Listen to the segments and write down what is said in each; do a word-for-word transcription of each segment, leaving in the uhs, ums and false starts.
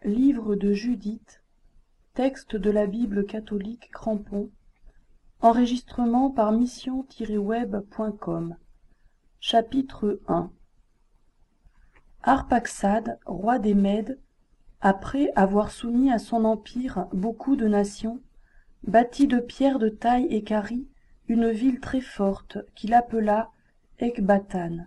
Livre de Judith, texte de la Bible catholique Crampon, enregistrement par mission tiret web point com. Chapitre un. Arphaxad, roi des Mèdes, après avoir soumis à son empire beaucoup de nations, bâtit de pierres de taille et carie une ville très forte qu'il appela Ecbatane.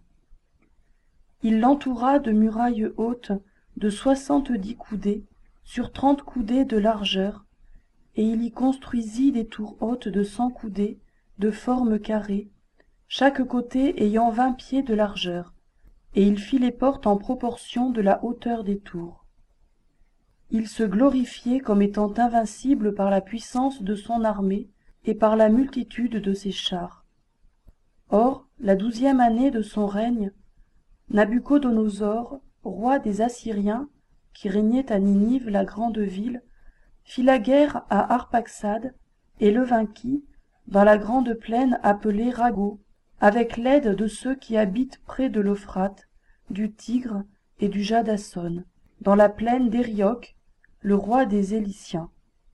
Il l'entoura de murailles hautes de soixante-dix coudées sur trente coudées de largeur, et il y construisit des tours hautes de cent coudées, de forme carrée, chaque côté ayant vingt pieds de largeur, et il fit les portes en proportion de la hauteur des tours. Il se glorifiait comme étant invincible par la puissance de son armée et par la multitude de ses chars. Or, la douzième année de son règne, Nabuchodonosor, roi des Assyriens, qui régnait à Ninive, la grande ville, fit la guerre à Arphaxad et le vainquit dans la grande plaine appelée Rago, avec l'aide de ceux qui habitent près de l'Euphrate, du Tigre et du Jadasson, dans la plaine d'Érioc, le roi des Éliciens.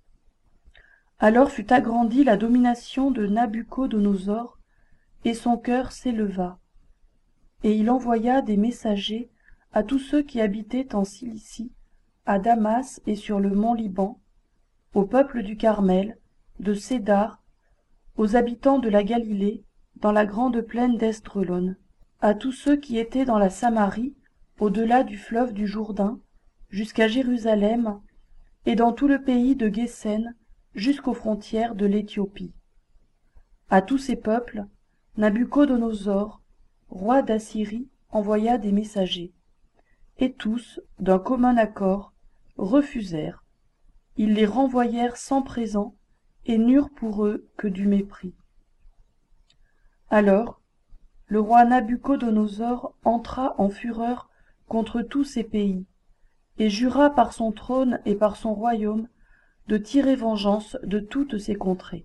Alors fut agrandie la domination de Nabuchodonosor, et son cœur s'éleva, et il envoya des messagers à tous ceux qui habitaient en Cilicie, à Damas et sur le mont Liban, au peuple du Carmel, de Cédar, aux habitants de la Galilée, dans la grande plaine d'Esdrelon, à tous ceux qui étaient dans la Samarie, au-delà du fleuve du Jourdain, jusqu'à Jérusalem, et dans tout le pays de Guésen, jusqu'aux frontières de l'Éthiopie. À tous ces peuples, Nabuchodonosor, roi d'Assyrie, envoya des messagers, et tous, d'un commun accord, refusèrent. Ils les renvoyèrent sans présent, et n'eurent pour eux que du mépris. Alors, le roi Nabuchodonosor entra en fureur contre tous ces pays, et jura par son trône et par son royaume de tirer vengeance de toutes ces contrées.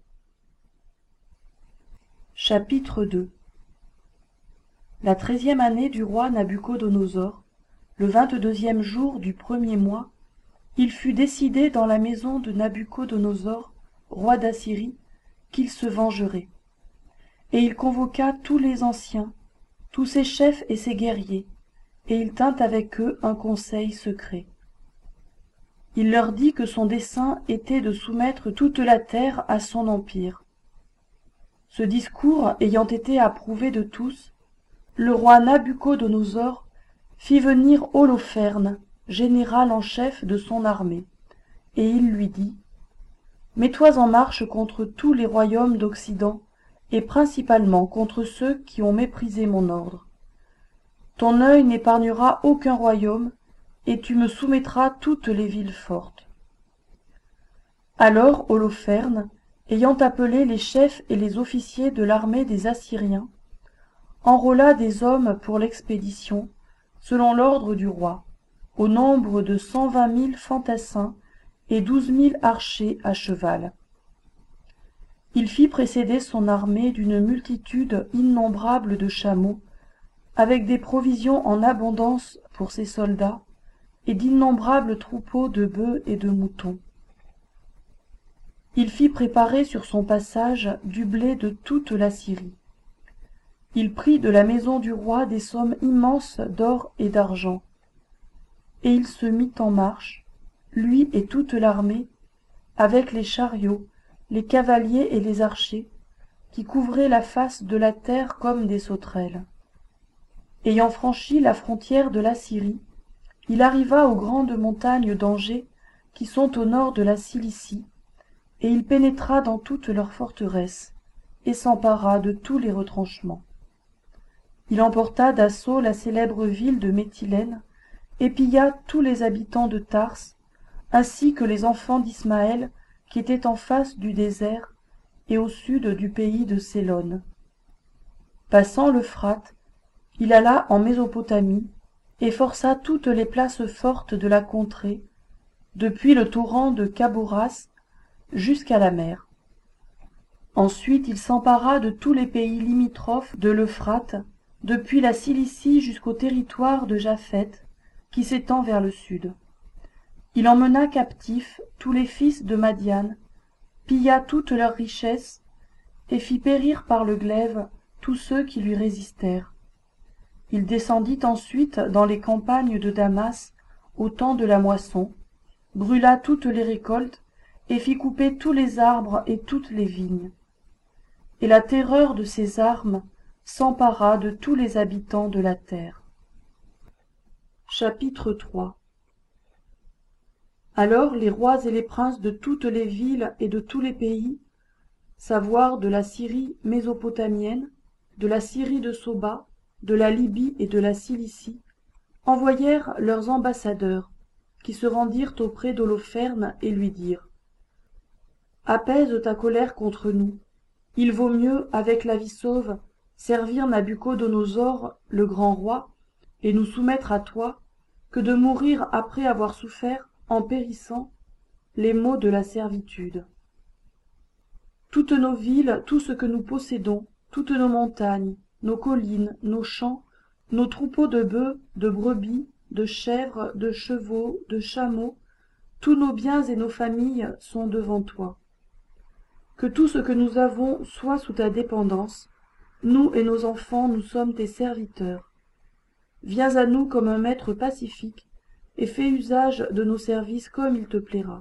Chapitre deux. La treizième année du roi Nabuchodonosor, le vingt-deuxième jour du premier mois, il fut décidé dans la maison de Nabuchodonosor, roi d'Assyrie, qu'il se vengerait. Et il convoqua tous les anciens, tous ses chefs et ses guerriers, et il tint avec eux un conseil secret. Il leur dit que son dessein était de soumettre toute la terre à son empire. Ce discours ayant été approuvé de tous, le roi Nabuchodonosor fit venir Holopherne, général en chef de son armée, et il lui dit : « Mets-toi en marche contre tous les royaumes d'Occident, et principalement contre ceux qui ont méprisé mon ordre. Ton œil n'épargnera aucun royaume, et tu me soumettras toutes les villes fortes. » Alors Holopherne, ayant appelé les chefs et les officiers de l'armée des Assyriens, enrôla des hommes pour l'expédition, selon l'ordre du roi, au nombre de cent vingt mille fantassins et douze mille archers à cheval. Il fit précéder son armée d'une multitude innombrable de chameaux, avec des provisions en abondance pour ses soldats, et d'innombrables troupeaux de bœufs et de moutons. Il fit préparer sur son passage du blé de toute la Syrie. Il prit de la maison du roi des sommes immenses d'or et d'argent. Et il se mit en marche, lui et toute l'armée, avec les chariots, les cavaliers et les archers, qui couvraient la face de la terre comme des sauterelles. Ayant franchi la frontière de la Syrie, il arriva aux grandes montagnes d'Angers, qui sont au nord de la Cilicie, et il pénétra dans toutes leurs forteresses, et s'empara de tous les retranchements. Il emporta d'assaut la célèbre ville de Méthylène, et pilla tous les habitants de Tars, ainsi que les enfants d'Ismaël qui étaient en face du désert et au sud du pays de Célone. Passant l'Euphrate, il alla en Mésopotamie et força toutes les places fortes de la contrée, depuis le torrent de Kaboras jusqu'à la mer. Ensuite il s'empara de tous les pays limitrophes de l'Euphrate, depuis la Cilicie jusqu'au territoire de Japheth, qui s'étend vers le sud. Il emmena captifs tous les fils de Madian, pilla toutes leurs richesses, et fit périr par le glaive tous ceux qui lui résistèrent. Il descendit ensuite dans les campagnes de Damas au temps de la moisson, brûla toutes les récoltes, et fit couper tous les arbres et toutes les vignes. Et la terreur de ses armes s'empara de tous les habitants de la terre. Chapitre trois. Alors les rois et les princes de toutes les villes et de tous les pays, savoir de la Syrie mésopotamienne, de la Syrie de Soba, de la Libye et de la Cilicie, envoyèrent leurs ambassadeurs, qui se rendirent auprès d'Holoferne et lui dirent: Apaise ta colère contre nous. Il vaut mieux, avec la vie sauve, servir Nabuchodonosor, le grand roi, et nous soumettre à toi, que de mourir après avoir souffert, en périssant, les maux de la servitude. Toutes nos villes, tout ce que nous possédons, toutes nos montagnes, nos collines, nos champs, nos troupeaux de bœufs, de brebis, de chèvres, de chevaux, de chameaux, tous nos biens et nos familles sont devant toi. Que tout ce que nous avons soit sous ta dépendance. Nous et nos enfants, nous sommes tes serviteurs. Viens à nous comme un maître pacifique, et fais usage de nos services comme il te plaira.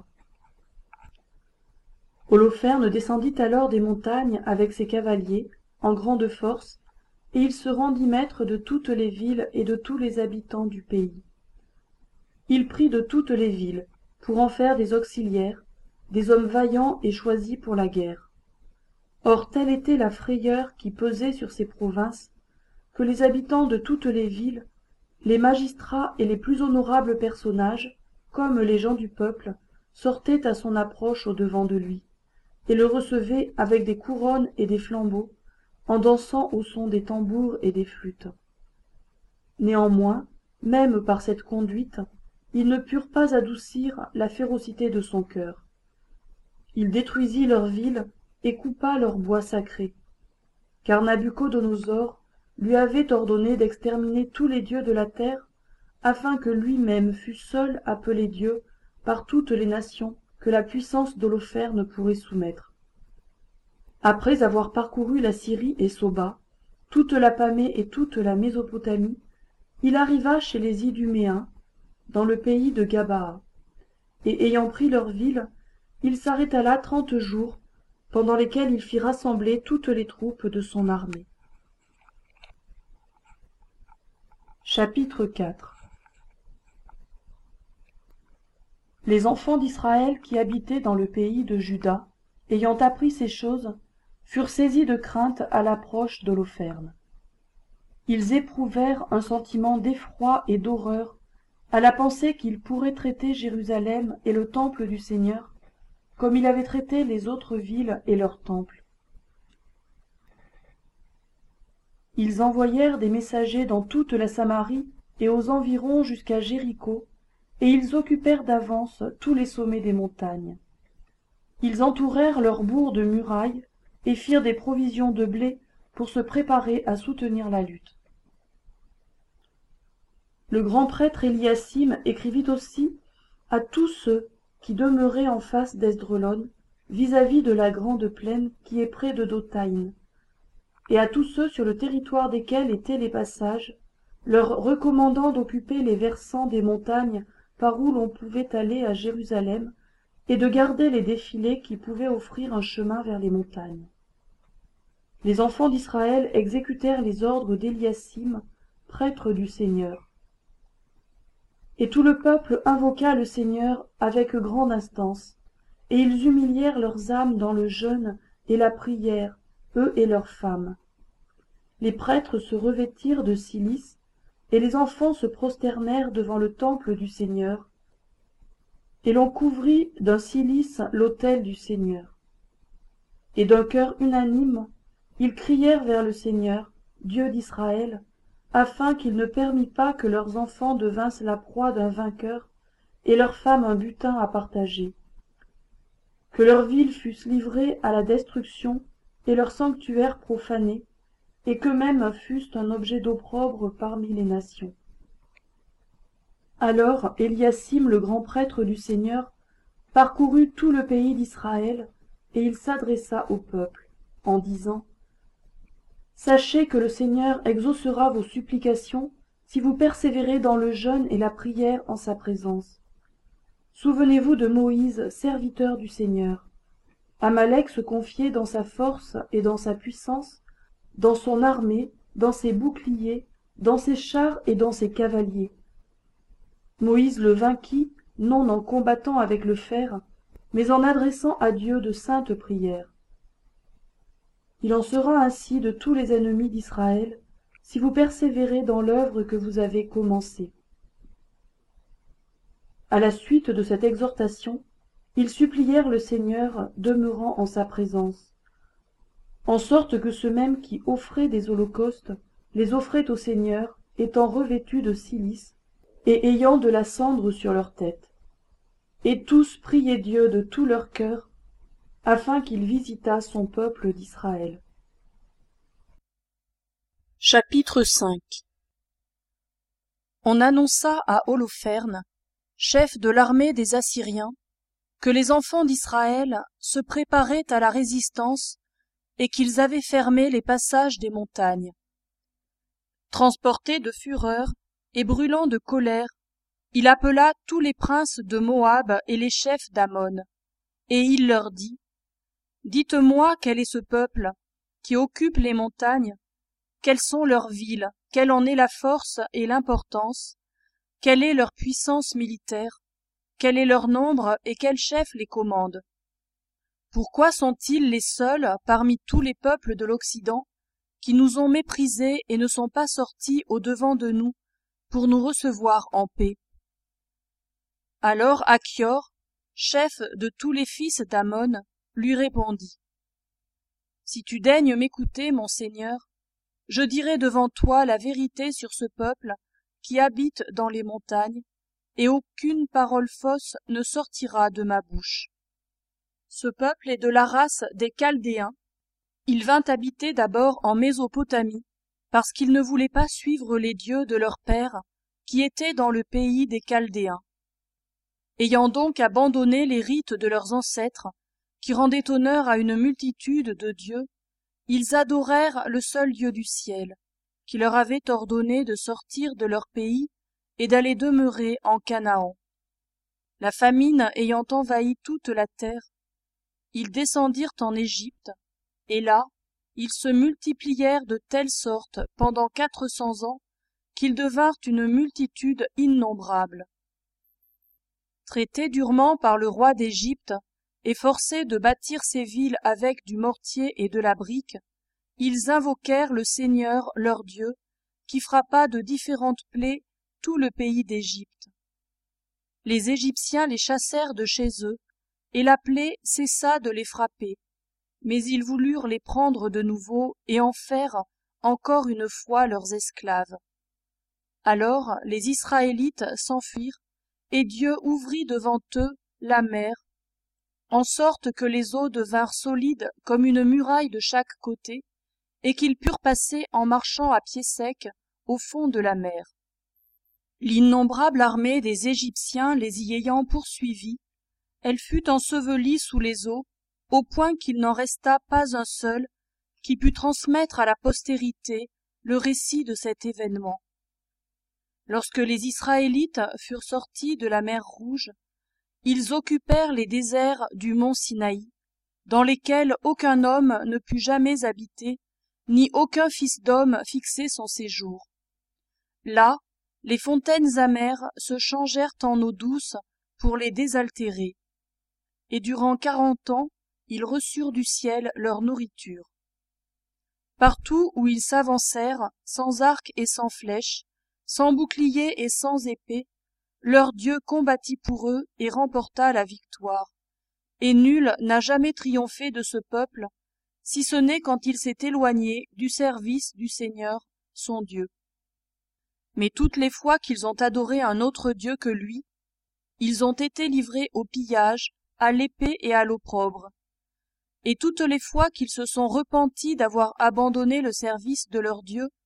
Holoferne descendit alors des montagnes avec ses cavaliers, en grande force, et il se rendit maître de toutes les villes et de tous les habitants du pays. Il prit de toutes les villes, pour en faire des auxiliaires, des hommes vaillants et choisis pour la guerre. Or telle était la frayeur qui pesait sur ces provinces, que les habitants de toutes les villes, les magistrats et les plus honorables personnages, comme les gens du peuple, sortaient à son approche au-devant de lui, et le recevaient avec des couronnes et des flambeaux, en dansant au son des tambours et des flûtes. Néanmoins, même par cette conduite, ils ne purent pas adoucir la férocité de son cœur. Il détruisit leurs villes et coupa leurs bois sacrés, car Nabuchodonosor lui avait ordonné d'exterminer tous les dieux de la terre, afin que lui-même fût seul appelé Dieu par toutes les nations que la puissance d'Holoferne pourrait soumettre. Après avoir parcouru la Syrie et Soba, toute la Pamée et toute la Mésopotamie, il arriva chez les Iduméens, dans le pays de Gabaa, et ayant pris leur ville, il s'arrêta là trente jours, pendant lesquels il fit rassembler toutes les troupes de son armée. Chapitre quatre. Les enfants d'Israël qui habitaient dans le pays de Juda, ayant appris ces choses, furent saisis de crainte à l'approche d'Holoferne. Ils éprouvèrent un sentiment d'effroi et d'horreur à la pensée qu'ils pourraient traiter Jérusalem et le temple du Seigneur comme il avait traité les autres villes et leurs temples. Ils envoyèrent des messagers dans toute la Samarie et aux environs jusqu'à Jéricho, et ils occupèrent d'avance tous les sommets des montagnes. Ils entourèrent leurs bourgs de murailles et firent des provisions de blé pour se préparer à soutenir la lutte. Le grand prêtre Éliasim écrivit aussi à tous ceux qui demeuraient en face d'Esdrelon, vis-à-vis de la grande plaine qui est près de Dothaïn, et à tous ceux sur le territoire desquels étaient les passages, leur recommandant d'occuper les versants des montagnes par où l'on pouvait aller à Jérusalem, et de garder les défilés qui pouvaient offrir un chemin vers les montagnes. Les enfants d'Israël exécutèrent les ordres d'Éliasim, prêtre du Seigneur. Et tout le peuple invoqua le Seigneur avec grande instance, et ils humilièrent leurs âmes dans le jeûne et la prière, eux et leurs femmes. Les prêtres se revêtirent de cilice, et les enfants se prosternèrent devant le temple du Seigneur, et l'on couvrit d'un cilice l'autel du Seigneur. Et d'un cœur unanime, ils crièrent vers le Seigneur, Dieu d'Israël, afin qu'il ne permît pas que leurs enfants devinssent la proie d'un vainqueur, et leurs femmes un butin à partager. Que leurs villes fussent livrées à la destruction, et leurs sanctuaires profanés, et qu'eux-mêmes fussent un objet d'opprobre parmi les nations. Alors Éliacim, le grand prêtre du Seigneur, parcourut tout le pays d'Israël, et il s'adressa au peuple, en disant: Sachez que le Seigneur exaucera vos supplications si vous persévérez dans le jeûne et la prière en sa présence. Souvenez-vous de Moïse, serviteur du Seigneur. Amalek se confiait dans sa force et dans sa puissance, dans son armée, dans ses boucliers, dans ses chars et dans ses cavaliers. Moïse le vainquit, non en combattant avec le fer, mais en adressant à Dieu de saintes prières. Il en sera ainsi de tous les ennemis d'Israël, si vous persévérez dans l'œuvre que vous avez commencée. À la suite de cette exhortation, ils supplièrent le Seigneur, demeurant en sa présence, en sorte que ceux mêmes qui offraient des holocaustes les offraient au Seigneur, étant revêtus de cilice et ayant de la cendre sur leur tête. Et tous priaient Dieu de tout leur cœur, afin qu'il visitât son peuple d'Israël. Chapitre cinq. On annonça à Holoferne, chef de l'armée des Assyriens, que les enfants d'Israël se préparaient à la résistance et qu'ils avaient fermé les passages des montagnes. Transporté de fureur et brûlant de colère, il appela tous les princes de Moab et les chefs d'Ammon, et il leur dit: Dites-moi quel est ce peuple qui occupe les montagnes, quelles sont leurs villes, quelle en est la force et l'importance, quelle est leur puissance militaire, quel est leur nombre et quel chef les commande. Pourquoi sont-ils les seuls parmi tous les peuples de l'Occident qui nous ont méprisés et ne sont pas sortis au-devant de nous pour nous recevoir en paix? Alors Achior, chef de tous les fils d'Ammon, lui répondit: Si tu daignes m'écouter, mon Seigneur, je dirai devant toi la vérité sur ce peuple qui habite dans les montagnes, et aucune parole fausse ne sortira de ma bouche. Ce peuple est de la race des Chaldéens. Il vint habiter d'abord en Mésopotamie, parce qu'il ne voulait pas suivre les dieux de leur père, qui étaient dans le pays des Chaldéens. Ayant donc abandonné les rites de leurs ancêtres, qui rendaient honneur à une multitude de dieux, ils adorèrent le seul Dieu du ciel, qui leur avait ordonné de sortir de leur pays et d'aller demeurer en Canaan. La famine ayant envahi toute la terre, ils descendirent en Égypte, et là, ils se multiplièrent de telle sorte pendant quatre cents ans qu'ils devinrent une multitude innombrable. Traités durement par le roi d'Égypte et forcés de bâtir ces villes avec du mortier et de la brique, ils invoquèrent le Seigneur leur Dieu, qui frappa de différentes plaies tout le pays d'Égypte. Les Égyptiens les chassèrent de chez eux, et la plaie cessa de les frapper, mais ils voulurent les prendre de nouveau et en faire encore une fois leurs esclaves. Alors les Israélites s'enfuirent, et Dieu ouvrit devant eux la mer, en sorte que les eaux devinrent solides comme une muraille de chaque côté, et qu'ils purent passer en marchant à pied sec au fond de la mer. L'innombrable armée des Égyptiens les y ayant poursuivis, elle fut ensevelie sous les eaux, au point qu'il n'en resta pas un seul qui pût transmettre à la postérité le récit de cet événement. Lorsque les Israélites furent sortis de la mer Rouge, ils occupèrent les déserts du mont Sinaï, dans lesquels aucun homme ne put jamais habiter, ni aucun fils d'homme fixer son séjour. Là, les fontaines amères se changèrent en eau douce pour les désaltérer, et durant quarante ans, ils reçurent du ciel leur nourriture. Partout où ils s'avancèrent, sans arc et sans flèche, sans bouclier et sans épée, leur Dieu combattit pour eux et remporta la victoire. Et nul n'a jamais triomphé de ce peuple, si ce n'est quand il s'est éloigné du service du Seigneur, son Dieu. Mais toutes les fois qu'ils ont adoré un autre Dieu que lui, ils ont été livrés au pillage, à l'épée et à l'opprobre. Et toutes les fois qu'ils se sont repentis d'avoir abandonné le service de leur Dieu,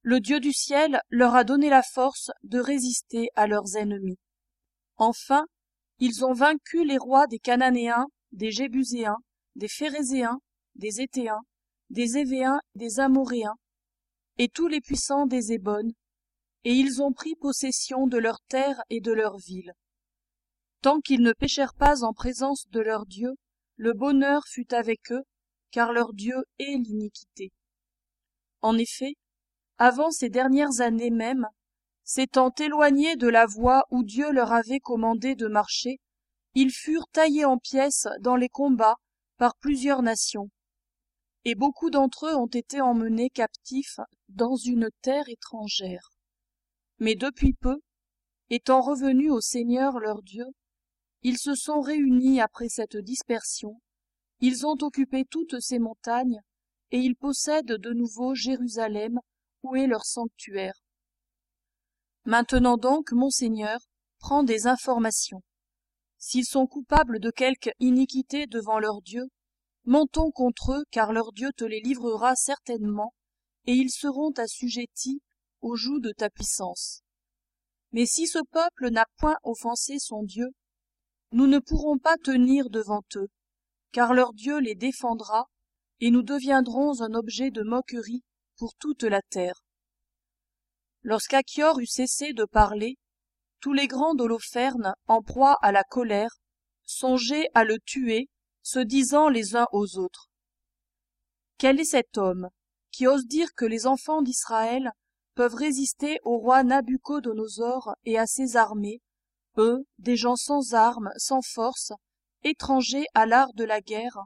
le Dieu du ciel leur a donné la force de résister à leurs ennemis. Enfin, ils ont vaincu les rois des Cananéens, des Jébuséens, des Phérézéens, des Étéens, des Évéens, des Amoréens, et tous les puissants des Hébones, et ils ont pris possession de leurs terres et de leurs villes. Tant qu'ils ne péchèrent pas en présence de leur Dieu, le bonheur fut avec eux, car leur Dieu est l'iniquité. En effet, avant ces dernières années même, s'étant éloignés de la voie où Dieu leur avait commandé de marcher, ils furent taillés en pièces dans les combats par plusieurs nations, et beaucoup d'entre eux ont été emmenés captifs dans une terre étrangère. Mais depuis peu, étant revenus au Seigneur leur Dieu, ils se sont réunis après cette dispersion, ils ont occupé toutes ces montagnes, et ils possèdent de nouveau Jérusalem, où est leur sanctuaire. Maintenant donc, mon Seigneur, prends des informations. S'ils sont coupables de quelque iniquité devant leur Dieu, montons contre eux, car leur Dieu te les livrera certainement, et ils seront assujettis au joug de ta puissance. Mais si ce peuple n'a point offensé son Dieu, nous ne pourrons pas tenir devant eux, car leur Dieu les défendra, et nous deviendrons un objet de moquerie pour toute la terre. Lorsqu'Achior eut cessé de parler, tous les grands d'Holoferne, en proie à la colère, songeaient à le tuer, se disant les uns aux autres. Quel est cet homme qui ose dire que les enfants d'Israël peuvent résister au roi Nabuchodonosor et à ses armées, eux, des gens sans armes, sans force, étrangers à l'art de la guerre?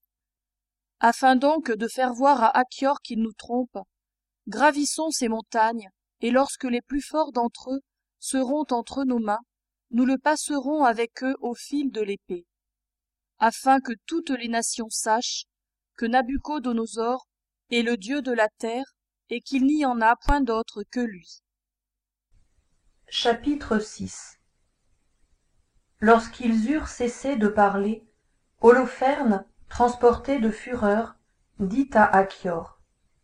Afin donc de faire voir à Achior qu'il nous trompe, gravissons ces montagnes, et lorsque les plus forts d'entre eux seront entre nos mains, nous le passerons avec eux au fil de l'épée, afin que toutes les nations sachent que Nabuchodonosor est le Dieu de la terre, et qu'il n'y en a point d'autre que lui. Chapitre six. Lorsqu'ils eurent cessé de parler, Holoferne, transporté de fureur, dit à Achior: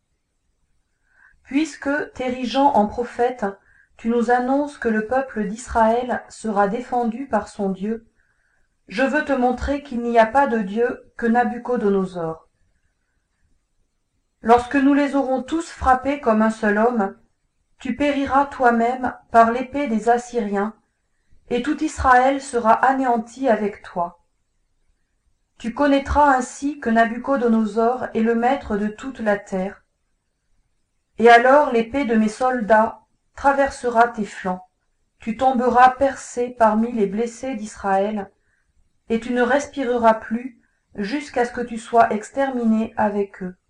Puisque, t'érigeant en prophète, tu nous annonces que le peuple d'Israël sera défendu par son Dieu, je veux te montrer qu'il n'y a pas de Dieu que Nabuchodonosor. Lorsque nous les aurons tous frappés comme un seul homme, tu périras toi-même par l'épée des Assyriens, et tout Israël sera anéanti avec toi. Tu connaîtras ainsi que Nabuchodonosor est le maître de toute la terre. Et alors l'épée de mes soldats traversera tes flancs, tu tomberas percé parmi les blessés d'Israël, et tu ne respireras plus jusqu'à ce que tu sois exterminé avec eux.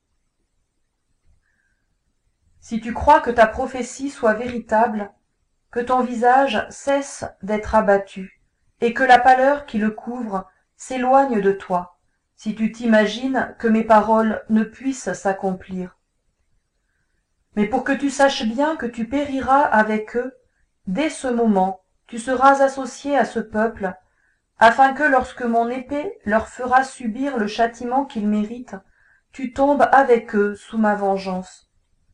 Si tu crois que ta prophétie soit véritable, que ton visage cesse d'être abattu, et que la pâleur qui le couvre s'éloigne de toi, si tu t'imagines que mes paroles ne puissent s'accomplir. Mais pour que tu saches bien que tu périras avec eux, dès ce moment, tu seras associé à ce peuple, afin que lorsque mon épée leur fera subir le châtiment qu'ils méritent, tu tombes avec eux sous ma vengeance.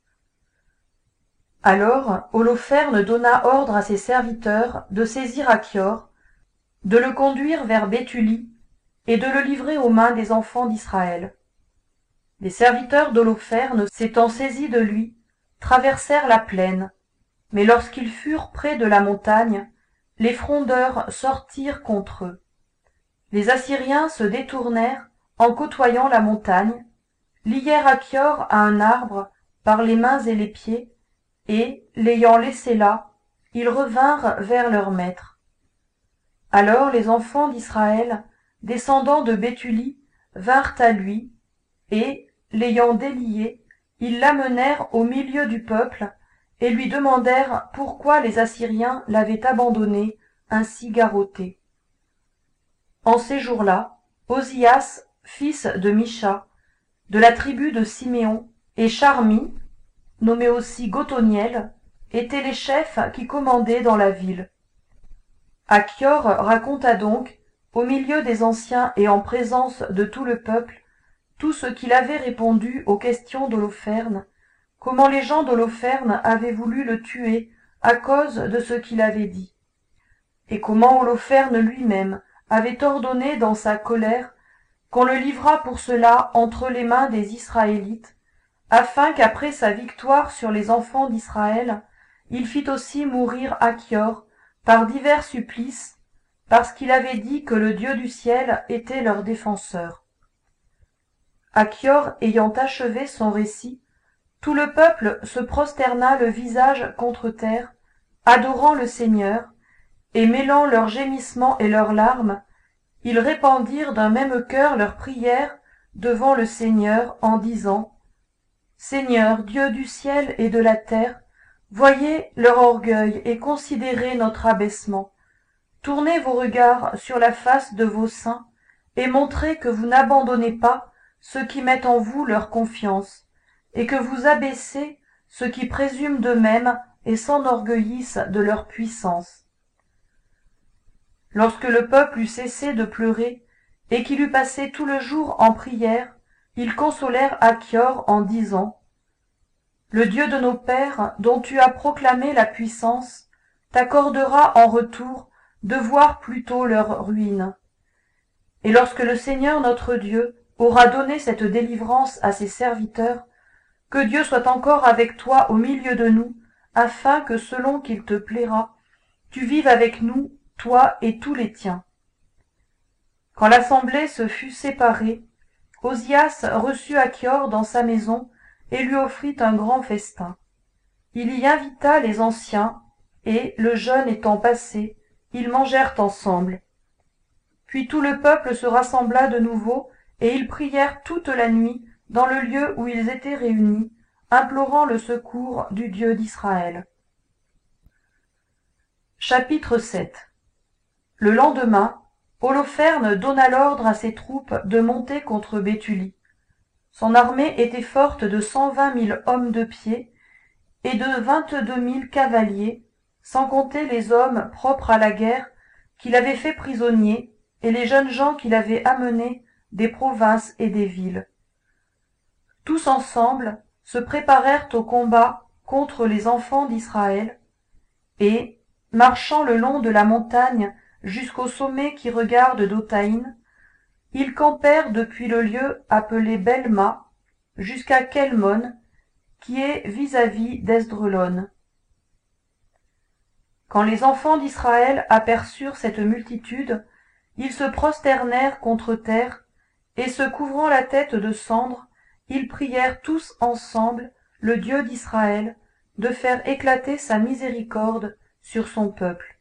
Alors Holoferne donna ordre à ses serviteurs de saisir Achior, de le conduire vers Béthulie et de le livrer aux mains des enfants d'Israël. Les serviteurs d'Holoferne, s'étant saisis de lui, traversèrent la plaine, mais lorsqu'ils furent près de la montagne, les frondeurs sortirent contre eux. Les Assyriens se détournèrent en côtoyant la montagne, lièrent Achior à un arbre par les mains et les pieds, et, l'ayant laissé là, ils revinrent vers leur maître. Alors les enfants d'Israël, descendant de Béthulie, vinrent à lui, et, l'ayant délié, ils l'amenèrent au milieu du peuple, et lui demandèrent pourquoi les Assyriens l'avaient abandonné, ainsi garrotté. En ces jours-là, Ozias, fils de Micha, de la tribu de Siméon, et Charmi, nommé aussi Gothoniel, étaient les chefs qui commandaient dans la ville. Achior raconta donc, au milieu des anciens et en présence de tout le peuple, tout ce qu'il avait répondu aux questions d'Holoferne, comment les gens d'Holoferne avaient voulu le tuer à cause de ce qu'il avait dit, et comment Holoferne lui-même avait ordonné dans sa colère qu'on le livrât pour cela entre les mains des Israélites, afin qu'après sa victoire sur les enfants d'Israël, il fît aussi mourir Achior par divers supplices, parce qu'il avait dit que le Dieu du ciel était leur défenseur. Achior ayant achevé son récit, tout le peuple se prosterna le visage contre terre, adorant le Seigneur, et mêlant leurs gémissements et leurs larmes, ils répandirent d'un même cœur leurs prières devant le Seigneur en disant : Seigneur, Dieu du ciel et de la terre, voyez leur orgueil et considérez notre abaissement. Tournez vos regards sur la face de vos saints et montrez que vous n'abandonnez pas ceux qui mettent en vous leur confiance, et que vous abaissez ceux qui présument d'eux-mêmes et s'enorgueillissent de leur puissance. Lorsque le peuple eut cessé de pleurer et qu'il eut passé tout le jour en prière, ils consolèrent Achior en disant : Le Dieu de nos pères, dont tu as proclamé la puissance, t'accordera en retour de voir plutôt leur ruine. Et lorsque le Seigneur notre Dieu aura donné cette délivrance à ses serviteurs, que Dieu soit encore avec toi au milieu de nous, afin que selon qu'il te plaira, tu vives avec nous, toi et tous les tiens. Quand l'assemblée se fut séparée, Osias reçut Achior dans sa maison et lui offrit un grand festin. Il y invita les anciens, et, le jeûne étant passé, ils mangèrent ensemble. Puis tout le peuple se rassembla de nouveau, et ils prièrent toute la nuit dans le lieu où ils étaient réunis, implorant le secours du Dieu d'Israël. Chapitre sept. Le lendemain, Holoferne donna l'ordre à ses troupes de monter contre Béthulie. Son armée était forte de cent vingt mille hommes de pied et de vingt-deux mille cavaliers, sans compter les hommes propres à la guerre qu'il avait fait prisonniers et les jeunes gens qu'il avait amenés des provinces et des villes. Tous ensemble se préparèrent au combat contre les enfants d'Israël, et, marchant le long de la montagne jusqu'au sommet qui regarde d'Othaïn, ils campèrent depuis le lieu appelé Belma jusqu'à Kelmon, qui est vis-à-vis d'Esdrelon. Quand les enfants d'Israël aperçurent cette multitude, ils se prosternèrent contre terre, et se couvrant la tête de cendres, ils prièrent tous ensemble le Dieu d'Israël de faire éclater sa miséricorde sur son peuple.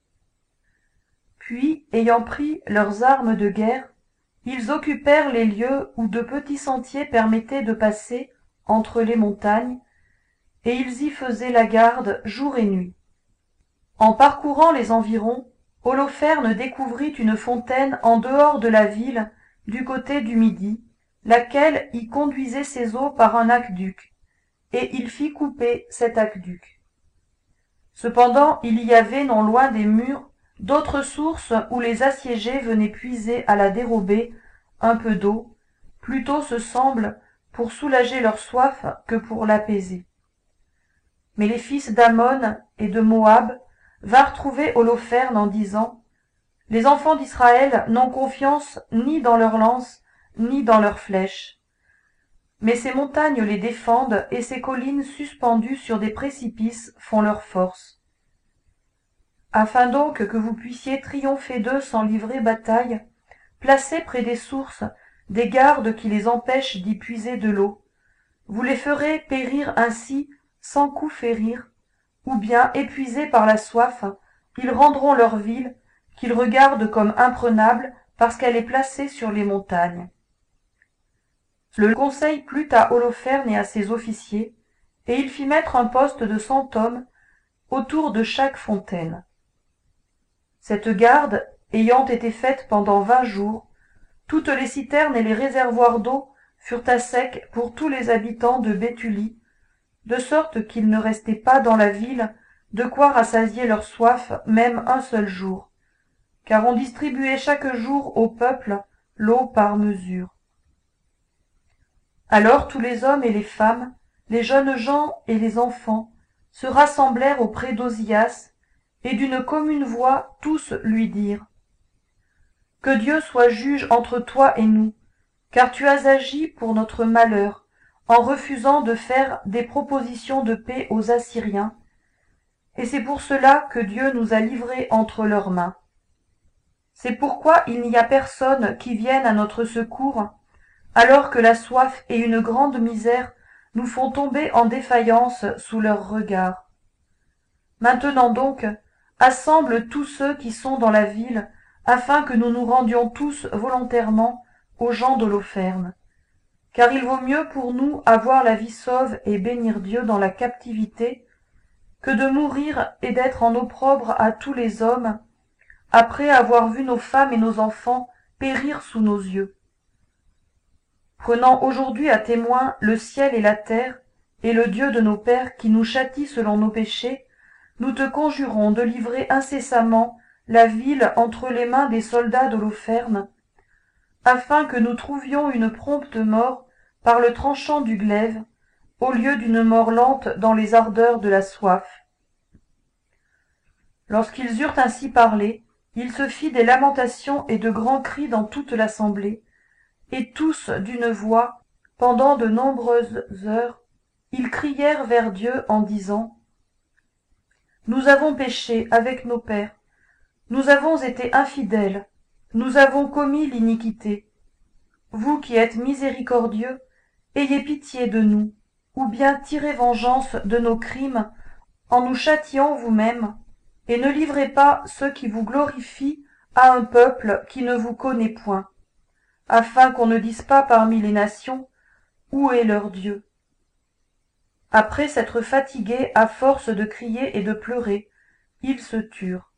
Puis, ayant pris leurs armes de guerre, ils occupèrent les lieux où de petits sentiers permettaient de passer entre les montagnes, et ils y faisaient la garde jour et nuit. En parcourant les environs, Holoferne découvrit une fontaine en dehors de la ville, du côté du midi, laquelle y conduisait ses eaux par un aqueduc, et il fit couper cet aqueduc. Cependant, il y avait non loin des murs d'autres sources où les assiégés venaient puiser à la dérobée un peu d'eau, plutôt ce semble pour soulager leur soif que pour l'apaiser. Mais les fils d'Ammon et de Moab vinrent trouver Holoferne en disant : Les enfants d'Israël n'ont confiance ni dans leurs lances, ni dans leurs flèches. Mais ces montagnes les défendent, et ces collines suspendues sur des précipices font leur force. Afin donc que vous puissiez triompher d'eux sans livrer bataille, placez près des sources des gardes qui les empêchent d'y puiser de l'eau. Vous les ferez périr ainsi sans coup férir, ou bien, épuisés par la soif, ils rendront leur ville, qu'ils regardent comme imprenable parce qu'elle est placée sur les montagnes. Le conseil plut à Holoferne et à ses officiers, et il fit mettre un poste de cent hommes autour de chaque fontaine. Cette garde ayant été faite pendant vingt jours, toutes les citernes et les réservoirs d'eau furent à sec pour tous les habitants de Béthulie, de sorte qu'il ne restait pas dans la ville de quoi rassasier leur soif même un seul jour, car on distribuait chaque jour au peuple l'eau par mesure. Alors tous les hommes et les femmes, les jeunes gens et les enfants se rassemblèrent auprès d'Ozias, et d'une commune voix tous lui dirent: Que Dieu soit juge entre toi et nous, car tu as agi pour notre malheur, en refusant de faire des propositions de paix aux Assyriens, et c'est pour cela que Dieu nous a livrés entre leurs mains. C'est pourquoi il n'y a personne qui vienne à notre secours, alors que la soif et une grande misère nous font tomber en défaillance sous leurs regards. Maintenant donc, assemble tous ceux qui sont dans la ville, afin que nous nous rendions tous volontairement aux gens d'Holoferne. Car il vaut mieux pour nous avoir la vie sauve et bénir Dieu dans la captivité, que de mourir et d'être en opprobre à tous les hommes, après avoir vu nos femmes et nos enfants périr sous nos yeux. Prenant aujourd'hui à témoin le ciel et la terre, et le Dieu de nos pères qui nous châtie selon nos péchés, nous te conjurons de livrer incessamment la ville entre les mains des soldats d'Holoferne, afin que nous trouvions une prompte mort par le tranchant du glaive, au lieu d'une mort lente dans les ardeurs de la soif. Lorsqu'ils eurent ainsi parlé, il se fit des lamentations et de grands cris dans toute l'assemblée, et tous d'une voix, pendant de nombreuses heures, ils crièrent vers Dieu en disant: Nous avons péché avec nos pères, nous avons été infidèles, nous avons commis l'iniquité. Vous qui êtes miséricordieux, ayez pitié de nous, ou bien tirez vengeance de nos crimes en nous châtiant vous-même, et ne livrez pas ceux qui vous glorifient à un peuple qui ne vous connaît point, afin qu'on ne dise pas parmi les nations: Où est leur Dieu? Après s'être fatigués à force de crier et de pleurer, ils se turent.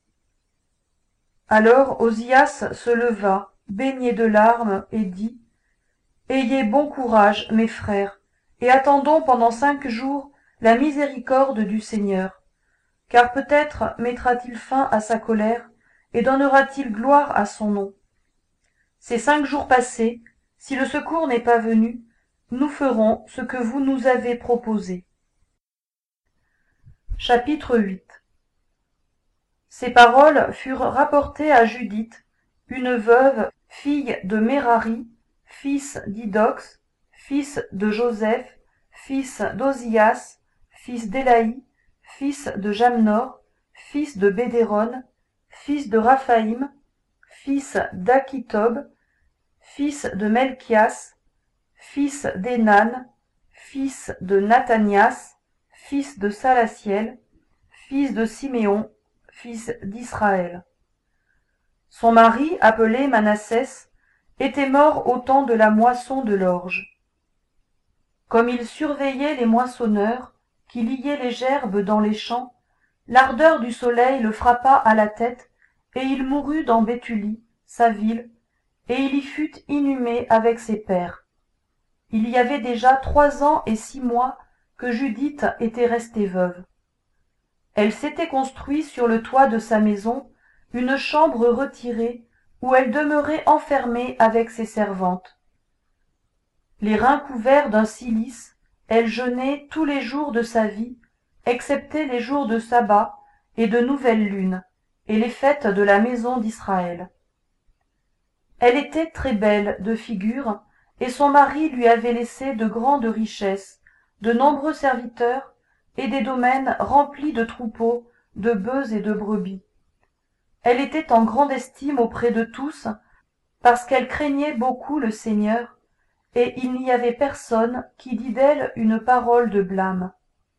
Alors Ozias se leva, baigné de larmes, et dit: Ayez bon courage, mes frères, et attendons pendant cinq jours la miséricorde du Seigneur, car peut-être mettra-t-il fin à sa colère et donnera-t-il gloire à son nom. Ces cinq jours passés, si le secours n'est pas venu, nous ferons ce que vous nous avez proposé. Chapitre huit. Ces paroles furent rapportées à Judith, une veuve, fille de Mérari, fils d'Idox, fils de Joseph, fils d'Ozias, fils d'Élaï, fils de Jamnor, fils de Bédéron, fils de Raphaïm, fils d'Akitob, fils de Melchias, fils d'Énan, fils de Nathanias, fils de Salatiel, fils de Siméon, fils d'Israël. Son mari, appelé Manassès, était mort au temps de la moisson de l'orge. Comme il surveillait les moissonneurs, qui liaient les gerbes dans les champs, l'ardeur du soleil le frappa à la tête, et il mourut dans Béthulie, sa ville, et il y fut inhumé avec ses pères. Il y avait déjà trois ans et six mois que Judith était restée veuve. Elle s'était construit sur le toit de sa maison une chambre retirée où elle demeurait enfermée avec ses servantes. Les reins couverts d'un cilice, elle jeûnait tous les jours de sa vie, excepté les jours de sabbat et de nouvelle lune, et les fêtes de la maison d'Israël. Elle était très belle de figure, et son mari lui avait laissé de grandes richesses, de nombreux serviteurs, et des domaines remplis de troupeaux, de bœufs et de brebis. Elle était en grande estime auprès de tous, parce qu'elle craignait beaucoup le Seigneur, et il n'y avait personne qui dît d'elle une parole de blâme.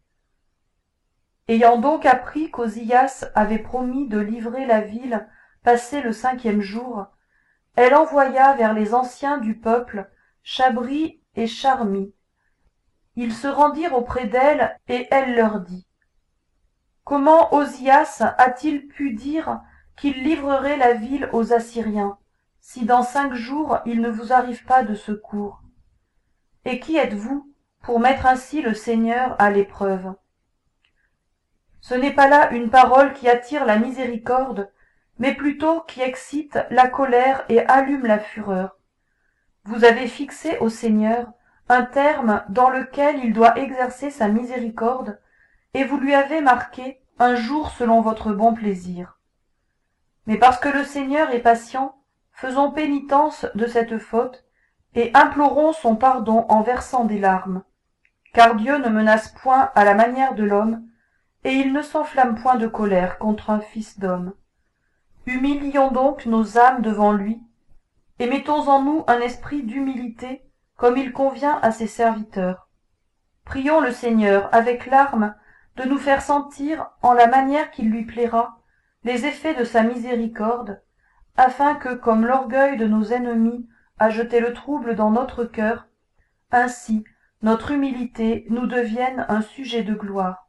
Ayant donc appris qu'Ozias avait promis de livrer la ville passé le cinquième jour, elle envoya vers les anciens du peuple Chabri et Charmi. Ils se rendirent auprès d'elle, et elle leur dit: Comment Ozias a-t-il pu dire qu'il livrerait la ville aux Assyriens, si dans cinq jours il ne vous arrive pas de secours? Et qui êtes-vous pour mettre ainsi le Seigneur à l'épreuve? Ce n'est pas là une parole qui attire la miséricorde, mais plutôt qui excite la colère et allume la fureur. Vous avez fixé au Seigneur un terme dans lequel il doit exercer sa miséricorde, et vous lui avez marqué un jour selon votre bon plaisir. Mais parce que le Seigneur est patient, faisons pénitence de cette faute, et implorons son pardon en versant des larmes. Car Dieu ne menace point à la manière de l'homme, et il ne s'enflamme point de colère contre un fils d'homme. Humilions donc nos âmes devant lui, et mettons en nous un esprit d'humilité, comme il convient à ses serviteurs. Prions le Seigneur, avec larmes, de nous faire sentir, en la manière qu'il lui plaira, les effets de sa miséricorde, afin que, comme l'orgueil de nos ennemis a jeté le trouble dans notre cœur, ainsi notre humilité nous devienne un sujet de gloire.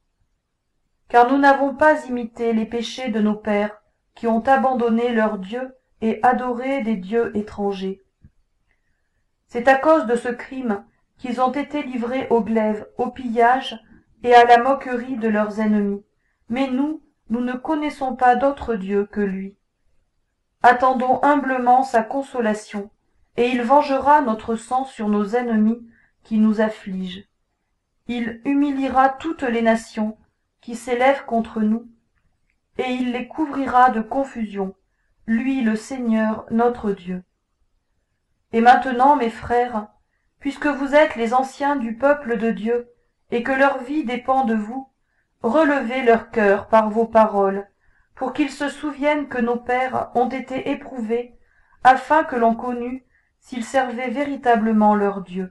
Car nous n'avons pas imité les péchés de nos pères, qui ont abandonné leur Dieu et adoré des dieux étrangers. C'est à cause de ce crime qu'ils ont été livrés au glaive, au pillage et à la moquerie de leurs ennemis. Mais nous, nous ne connaissons pas d'autre Dieu que lui. Attendons humblement sa consolation, et il vengera notre sang sur nos ennemis qui nous affligent. Il humiliera toutes les nations qui s'élèvent contre nous, et il les couvrira de confusion, lui le Seigneur notre Dieu. Et maintenant, mes frères, puisque vous êtes les anciens du peuple de Dieu, et que leur vie dépend de vous, relevez leur cœur par vos paroles, pour qu'ils se souviennent que nos pères ont été éprouvés, afin que l'on connût s'ils servaient véritablement leur Dieu.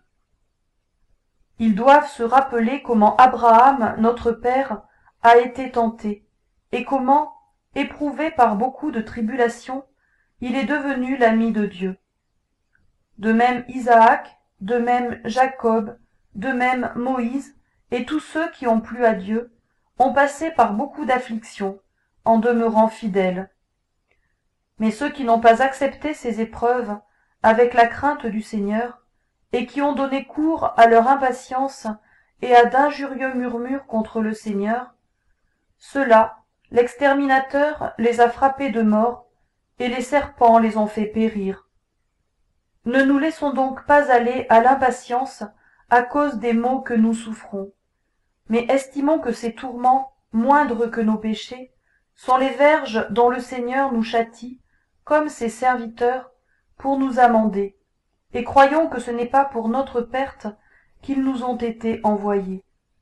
Ils doivent se rappeler comment Abraham, notre père, a été tenté, et comment, éprouvé par beaucoup de tribulations, il est devenu l'ami de Dieu. De même Isaac, de même Jacob, de même Moïse, et tous ceux qui ont plu à Dieu, ont passé par beaucoup d'afflictions, en demeurant fidèles. Mais ceux qui n'ont pas accepté ces épreuves, avec la crainte du Seigneur, et qui ont donné cours à leur impatience et à d'injurieux murmures contre le Seigneur, ceux-là, l'exterminateur les a frappés de mort, et les serpents les ont fait périr. Ne nous laissons donc pas aller à l'impatience à cause des maux que nous souffrons, mais estimons que ces tourments, moindres que nos péchés, sont les verges dont le Seigneur nous châtie, comme ses serviteurs, pour nous amender, et croyons que ce n'est pas pour notre perte qu'ils nous ont été envoyés.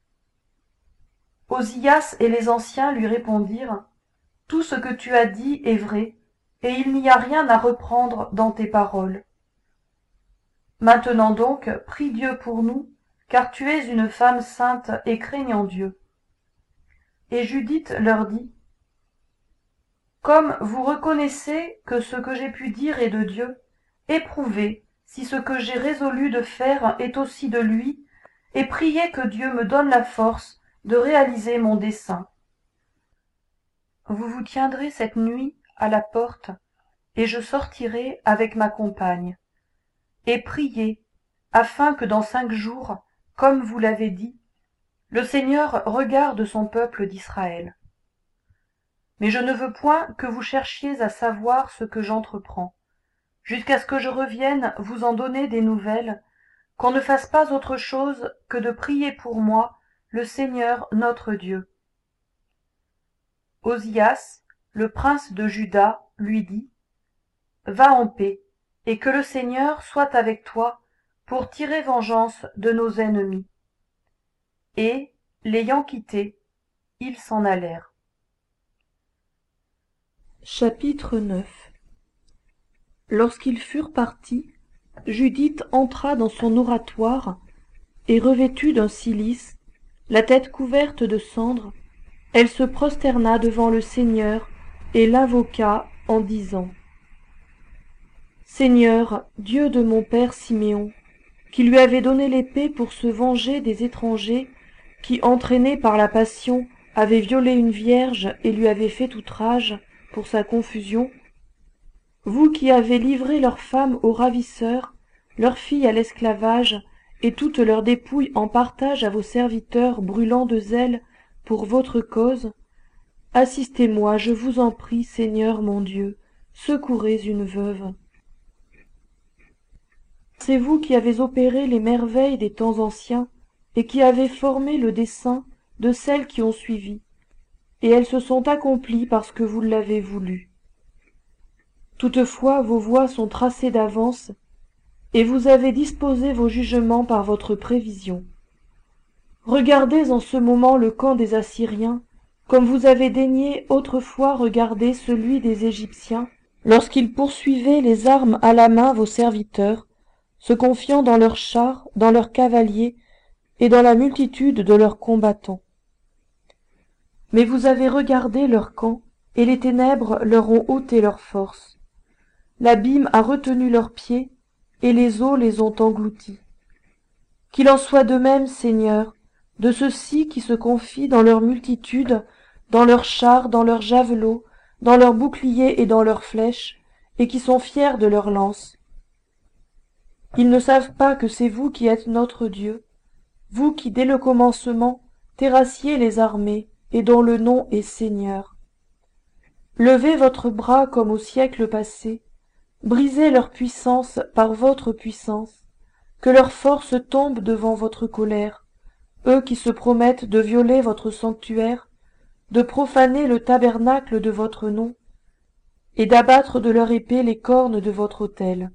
Osias et les anciens lui répondirent, « Tout ce que tu as dit est vrai, et il n'y a rien à reprendre dans tes paroles. Maintenant donc, prie Dieu pour nous, car tu es une femme sainte et craignant Dieu. » Et Judith leur dit, « Comme vous reconnaissez que ce que j'ai pu dire est de Dieu, éprouvez si ce que j'ai résolu de faire est aussi de lui, et priez que Dieu me donne la force de réaliser mon dessein. Vous vous tiendrez cette nuit à la porte, et je sortirai avec ma compagne. Et priez, afin que dans cinq jours, comme vous l'avez dit, le Seigneur regarde son peuple d'Israël. Mais je ne veux point que vous cherchiez à savoir ce que j'entreprends, jusqu'à ce que je revienne vous en donner des nouvelles, qu'on ne fasse pas autre chose que de prier pour moi le Seigneur notre Dieu. » Osias, le prince de Juda, lui dit, « Va en paix, et que le Seigneur soit avec toi pour tirer vengeance de nos ennemis. » Et, l'ayant quitté, ils s'en allèrent. Chapitre neuf. Lorsqu'ils furent partis, Judith entra dans son oratoire, et revêtue d'un cilice, la tête couverte de cendres, elle se prosterna devant le Seigneur et l'invoqua en disant, « Seigneur, Dieu de mon père Siméon, qui lui avait donné l'épée pour se venger des étrangers, qui, entraînés par la passion, avaient violé une vierge et lui avaient fait outrage pour sa confusion, vous qui avez livré leurs femmes aux ravisseurs, leurs filles à l'esclavage, et toutes leurs dépouilles en partage à vos serviteurs brûlant de zèle pour votre cause, assistez-moi, je vous en prie, Seigneur mon Dieu, secourez une veuve. C'est vous qui avez opéré les merveilles des temps anciens, et qui avez formé le dessein de celles qui ont suivi, et elles se sont accomplies parce que vous l'avez voulu. Toutefois vos voies sont tracées d'avance, et vous avez disposé vos jugements par votre prévision. Regardez en ce moment le camp des Assyriens, comme vous avez daigné autrefois regarder celui des Égyptiens, lorsqu'ils poursuivaient les armes à la main vos serviteurs, se confiant dans leurs chars, dans leurs cavaliers, et dans la multitude de leurs combattants. Mais vous avez regardé leur camp, et les ténèbres leur ont ôté leur force. L'abîme a retenu leurs pieds, et les eaux les ont engloutis. Qu'il en soit de même, Seigneur, de ceux-ci qui se confient dans leur multitude, dans leurs chars, dans leurs javelots, dans leurs boucliers et dans leurs flèches, et qui sont fiers de leurs lances. Ils ne savent pas que c'est vous qui êtes notre Dieu, vous qui dès le commencement terrassiez les armées, et dont le nom est Seigneur. Levez votre bras comme au siècle passé, brisez leur puissance par votre puissance, que leur force tombe devant votre colère, eux qui se promettent de violer votre sanctuaire, de profaner le tabernacle de votre nom, et d'abattre de leur épée les cornes de votre autel.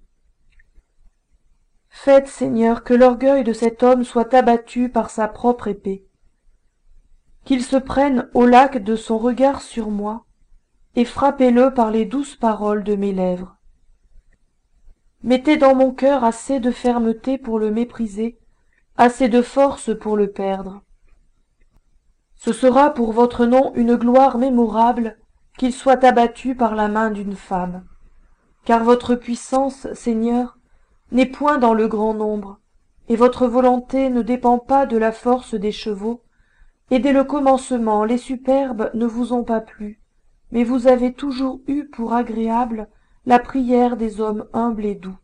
Faites, Seigneur, que l'orgueil de cet homme soit abattu par sa propre épée, qu'il se prenne au lac de son regard sur moi, et frappez-le par les douces paroles de mes lèvres. Mettez dans mon cœur assez de fermeté pour le mépriser, assez de force pour le perdre. Ce sera pour votre nom une gloire mémorable qu'il soit abattu par la main d'une femme. Car votre puissance, Seigneur, n'est point dans le grand nombre, et votre volonté ne dépend pas de la force des chevaux, et dès le commencement les superbes ne vous ont pas plu, mais vous avez toujours eu pour agréable la prière des hommes humbles et doux.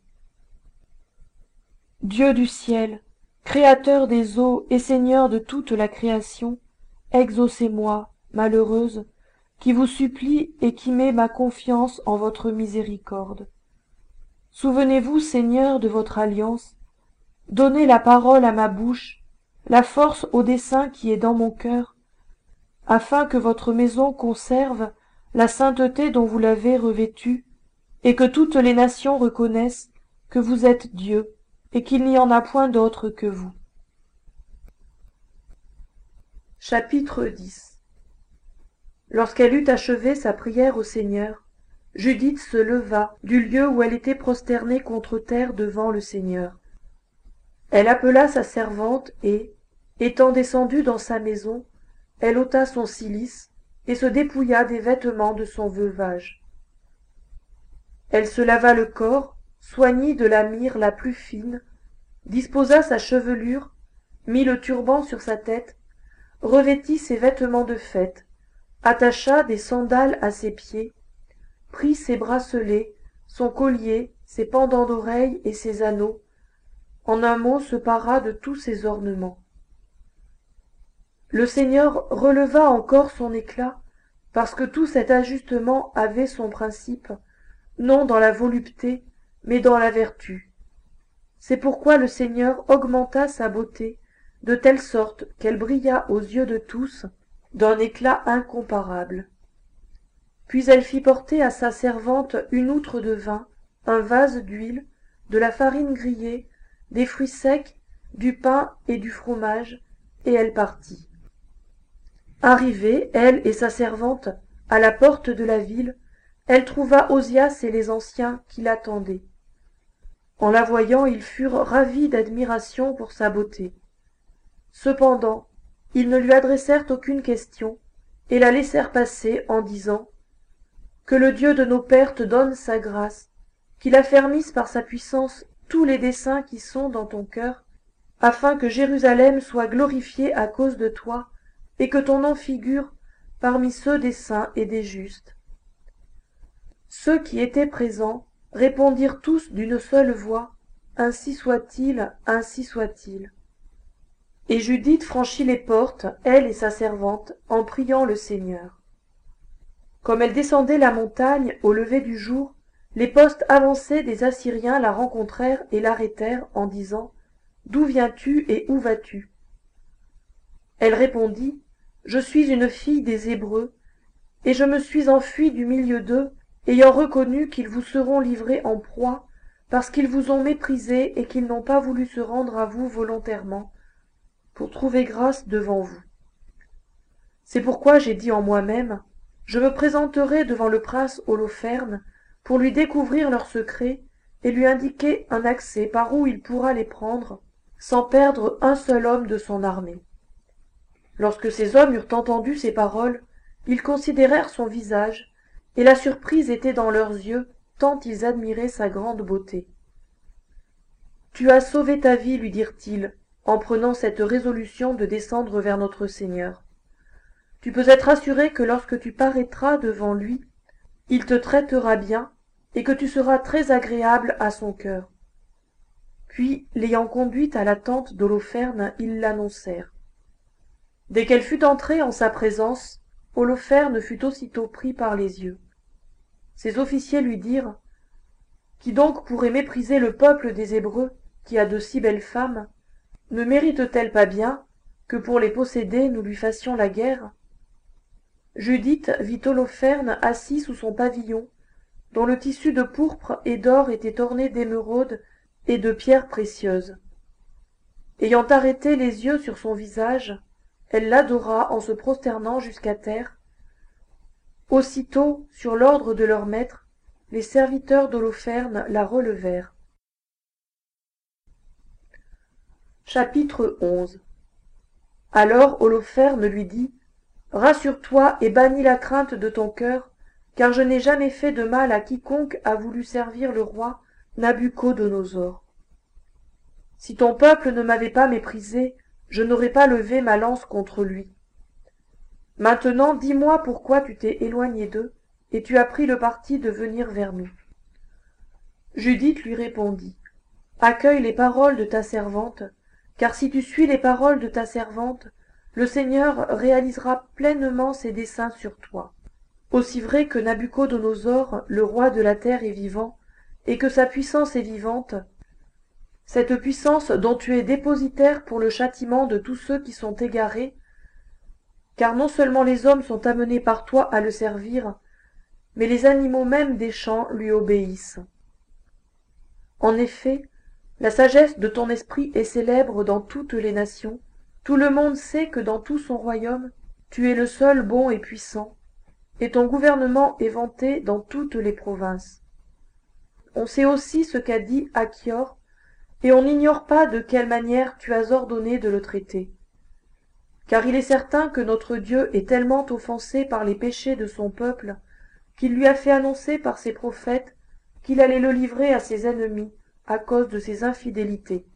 Dieu du ciel, Créateur des eaux et Seigneur de toute la création, exaucez-moi, malheureuse, qui vous supplie et qui met ma confiance en votre miséricorde. Souvenez-vous, Seigneur, de votre alliance, donnez la parole à ma bouche, la force au dessein qui est dans mon cœur, afin que votre maison conserve la sainteté dont vous l'avez revêtue, et que toutes les nations reconnaissent que vous êtes Dieu, et qu'il n'y en a point d'autre que vous. Chapitre dix. Lorsqu'elle eut achevé sa prière au Seigneur, Judith se leva du lieu où elle était prosternée contre terre devant le Seigneur. Elle appela sa servante et, étant descendue dans sa maison, elle ôta son cilice et se dépouilla des vêtements de son veuvage. Elle se lava le corps, soignit de la myrrhe la plus fine, disposa sa chevelure, mit le turban sur sa tête, revêtit ses vêtements de fête, attacha des sandales à ses pieds, prit ses bracelets, son collier, ses pendants d'oreilles et ses anneaux, en un mot se para de tous ses ornements. Le Seigneur releva encore son éclat, parce que tout cet ajustement avait son principe, non dans la volupté, mais dans la vertu. C'est pourquoi le Seigneur augmenta sa beauté, de telle sorte qu'elle brilla aux yeux de tous d'un éclat incomparable. Puis elle fit porter à sa servante une outre de vin, un vase d'huile, de la farine grillée, des fruits secs, du pain et du fromage, et elle partit. Arrivée, elle et sa servante, à la porte de la ville, elle trouva Ozias et les anciens qui l'attendaient. En la voyant, ils furent ravis d'admiration pour sa beauté. Cependant, ils ne lui adressèrent aucune question, et la laissèrent passer en disant « Que le Dieu de nos pères te donne sa grâce, qu'il affermisse par sa puissance tous les desseins qui sont dans ton cœur, afin que Jérusalem soit glorifiée à cause de toi, et que ton nom figure parmi ceux des saints et des justes. » Ceux qui étaient présents répondirent tous d'une seule voix, « Ainsi soit-il, ainsi soit-il. » Et Judith franchit les portes, elle et sa servante, en priant le Seigneur. Comme elle descendait la montagne au lever du jour, Les postes avancés des Assyriens la rencontrèrent et l'arrêtèrent en disant « D'où viens-tu et où vas-tu » Elle répondit « Je suis une fille des Hébreux, et je me suis enfuie du milieu d'eux, ayant reconnu qu'ils vous seront livrés en proie, parce qu'ils vous ont méprisé et qu'ils n'ont pas voulu se rendre à vous volontairement, pour trouver grâce devant vous. C'est pourquoi j'ai dit en moi-même, je me présenterai devant le prince Holoferne, pour lui découvrir leurs secrets et lui indiquer un accès par où il pourra les prendre, sans perdre un seul homme de son armée. » Lorsque ces hommes eurent entendu ces paroles, ils considérèrent son visage, et la surprise était dans leurs yeux, tant ils admiraient sa grande beauté. « Tu as sauvé ta vie, lui dirent-ils, en prenant cette résolution de descendre vers notre Seigneur. Tu peux être assuré que lorsque tu paraîtras devant lui, il te traitera bien, et que tu seras très agréable à son cœur. » Puis, l'ayant conduite à la tente d'Holoferne, ils l'annoncèrent. Dès qu'elle fut entrée en sa présence, Holoferne fut aussitôt pris par les yeux. Ses officiers lui dirent « Qui donc pourrait mépriser le peuple des Hébreux, qui a de si belles femmes? Ne mérite-t-elle pas bien que pour les posséder nous lui fassions la guerre ?» Judith vit Holoferne assis sous son pavillon, dont le tissu de pourpre et d'or était orné d'émeraudes et de pierres précieuses. Ayant arrêté les yeux sur son visage, elle l'adora en se prosternant jusqu'à terre. Aussitôt, sur l'ordre de leur maître, les serviteurs d'Holoferne la relevèrent. Chapitre onze. Alors Holoferne lui dit « Rassure-toi et bannis la crainte de ton cœur, car je n'ai jamais fait de mal à quiconque a voulu servir le roi Nabuchodonosor. Si ton peuple ne m'avait pas méprisé, je n'aurais pas levé ma lance contre lui. Maintenant, dis-moi pourquoi tu t'es éloigné d'eux, et tu as pris le parti de venir vers nous. » Judith lui répondit, « Accueille les paroles de ta servante, car si tu suis les paroles de ta servante, le Seigneur réalisera pleinement ses desseins sur toi. Aussi vrai que Nabuchodonosor, le roi de la terre, est vivant, et que sa puissance est vivante, cette puissance dont tu es dépositaire pour le châtiment de tous ceux qui sont égarés, car non seulement les hommes sont amenés par toi à le servir, mais les animaux même des champs lui obéissent. En effet, la sagesse de ton esprit est célèbre dans toutes les nations, tout le monde sait que dans tout son royaume, tu es le seul bon et puissant, et ton gouvernement est vanté dans toutes les provinces. On sait aussi ce qu'a dit Achior, et on n'ignore pas de quelle manière tu as ordonné de le traiter. Car il est certain que notre Dieu est tellement offensé par les péchés de son peuple, qu'il lui a fait annoncer par ses prophètes qu'il allait le livrer à ses ennemis à cause de ses infidélités.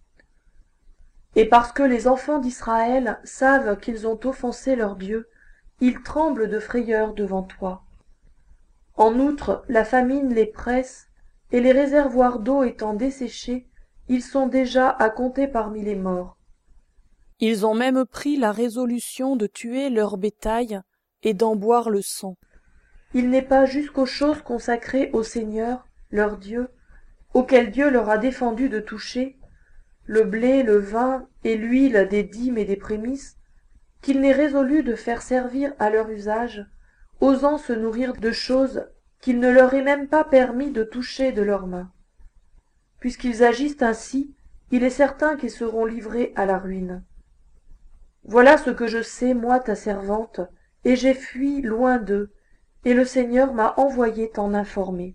Et parce que les enfants d'Israël savent qu'ils ont offensé leur Dieu, ils tremblent de frayeur devant toi. En outre, la famine les presse, et les réservoirs d'eau étant desséchés, ils sont déjà à compter parmi les morts. Ils ont même pris la résolution de tuer leur bétail et d'en boire le sang. Il n'est pas jusqu'aux choses consacrées au Seigneur, leur Dieu, auquel Dieu leur a défendu de toucher, le blé, le vin et l'huile des dîmes et des prémices, qu'il n'est résolu de faire servir à leur usage, osant se nourrir de choses qu'il ne leur est même pas permis de toucher de leurs mains. Puisqu'ils agissent ainsi, il est certain qu'ils seront livrés à la ruine. Voilà ce que je sais, moi ta servante, et j'ai fui loin d'eux, et le Seigneur m'a envoyé t'en informer.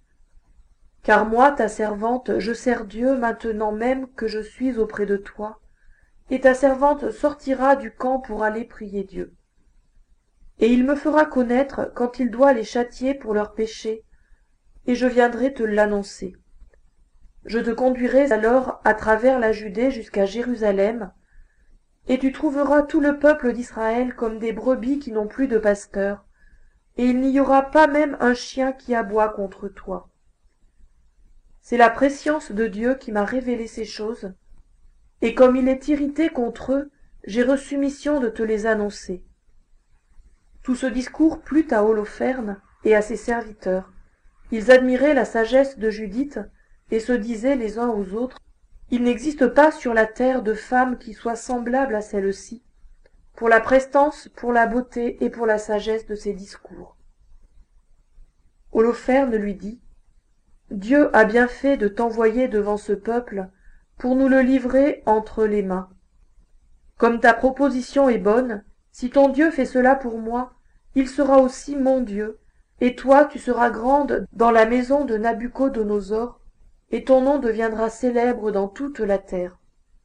Car moi, ta servante, je sers Dieu maintenant même que je suis auprès de toi, et ta servante sortira du camp pour aller prier Dieu. Et il me fera connaître quand il doit les châtier pour leurs péchés, et je viendrai te l'annoncer. Je te conduirai alors à travers la Judée jusqu'à Jérusalem, et tu trouveras tout le peuple d'Israël comme des brebis qui n'ont plus de pasteur, et il n'y aura pas même un chien qui aboie contre toi. C'est la prescience de Dieu qui m'a révélé ces choses, et comme il est irrité contre eux, j'ai reçu mission de te les annoncer. Tout ce discours plut à Holoferne et à ses serviteurs, Ils admiraient la sagesse de Judith et se disaient les uns aux autres: il n'existe pas sur la terre de femme qui soit semblable à celle-ci, pour la prestance, pour la beauté et pour la sagesse de ses discours. Holoferne lui dit: Dieu a bien fait de t'envoyer devant ce peuple pour nous le livrer entre les mains. Comme ta proposition est bonne, si ton Dieu fait cela pour moi, il sera aussi mon Dieu, et toi tu seras grande dans la maison de Nabuchodonosor, et ton nom deviendra célèbre dans toute la terre.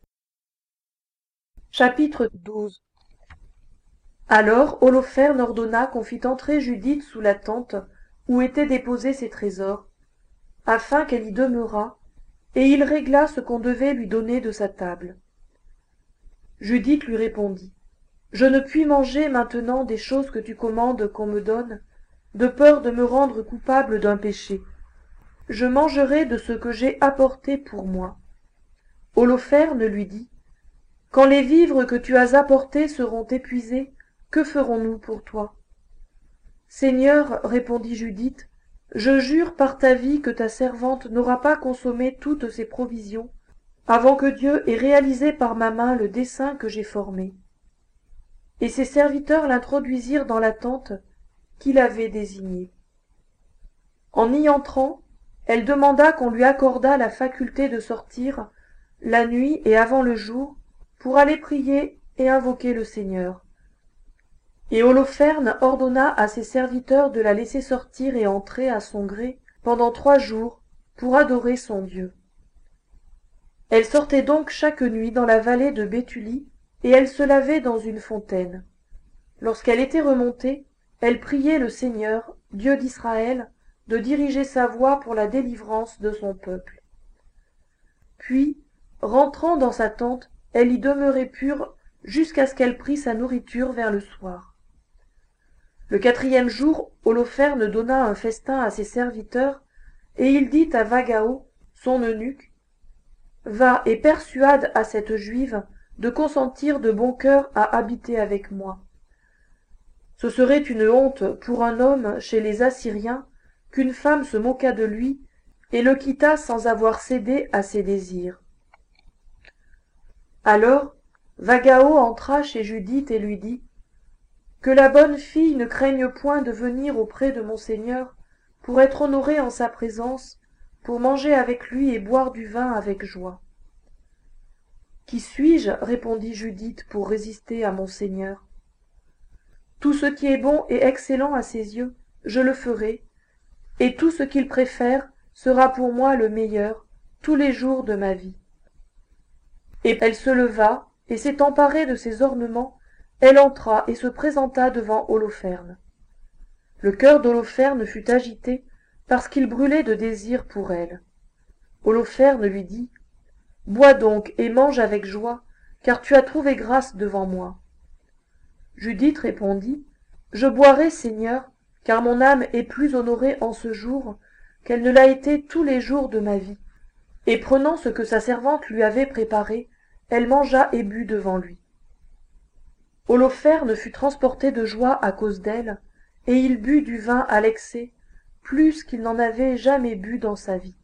Chapitre douze. Alors Holoferne ordonna qu'on fît entrer Judith sous la tente où étaient déposés ses trésors, afin qu'elle y demeurât, et il régla ce qu'on devait lui donner de sa table. Judith lui répondit: Je ne puis manger maintenant des choses que tu commandes qu'on me donne, de peur de me rendre coupable d'un péché. Je mangerai de ce que j'ai apporté pour moi. Holoferne lui dit: Quand les vivres que tu as apportés seront épuisés, que ferons-nous pour toi? Seigneur, répondit Judith, je jure par ta vie que ta servante n'aura pas consommé toutes ses provisions, avant que Dieu ait réalisé par ma main le dessein que j'ai formé. Et ses serviteurs l'introduisirent dans la tente qu'il avait désignée. En y entrant, elle demanda qu'on lui accordât la faculté de sortir, la nuit et avant le jour, pour aller prier et invoquer le Seigneur. Et Holoferne ordonna à ses serviteurs de la laisser sortir et entrer à son gré pendant trois jours pour adorer son Dieu. Elle sortait donc chaque nuit dans la vallée de Béthulie, et elle se lavait dans une fontaine. Lorsqu'elle était remontée, elle priait le Seigneur, Dieu d'Israël, de diriger sa voie pour la délivrance de son peuple. Puis, rentrant dans sa tente, elle y demeurait pure jusqu'à ce qu'elle prît sa nourriture vers le soir. Le quatrième jour, Holoferne donna un festin à ses serviteurs, et il dit à Vagao, son eunuque: Va et persuade à cette Juive de consentir de bon cœur à habiter avec moi. Ce serait une honte pour un homme chez les Assyriens qu'une femme se moquât de lui et le quittât sans avoir cédé à ses désirs. Alors Vagao entra chez Judith et lui dit: Que la bonne fille ne craigne point de venir auprès de mon Seigneur pour être honorée en sa présence, pour manger avec lui et boire du vin avec joie. Qui suis-je, répondit Judith, pour résister à mon Seigneur? Tout ce qui est bon et excellent à ses yeux, je le ferai, et tout ce qu'il préfère sera pour moi le meilleur tous les jours de ma vie. Et elle se leva, et s'étant emparée de ses ornements, elle entra et se présenta devant Holoferne. Le cœur d'Holoferne fut agité, parce qu'il brûlait de désir pour elle. Holoferne lui dit: Bois donc et mange avec joie, car tu as trouvé grâce devant moi. Judith répondit: Je boirai, Seigneur, car mon âme est plus honorée en ce jour qu'elle ne l'a été tous les jours de ma vie. Et prenant ce que sa servante lui avait préparé, elle mangea et but devant lui. Holoferne fut transporté de joie à cause d'elle, et il but du vin à l'excès, plus qu'il n'en avait jamais bu dans sa vie.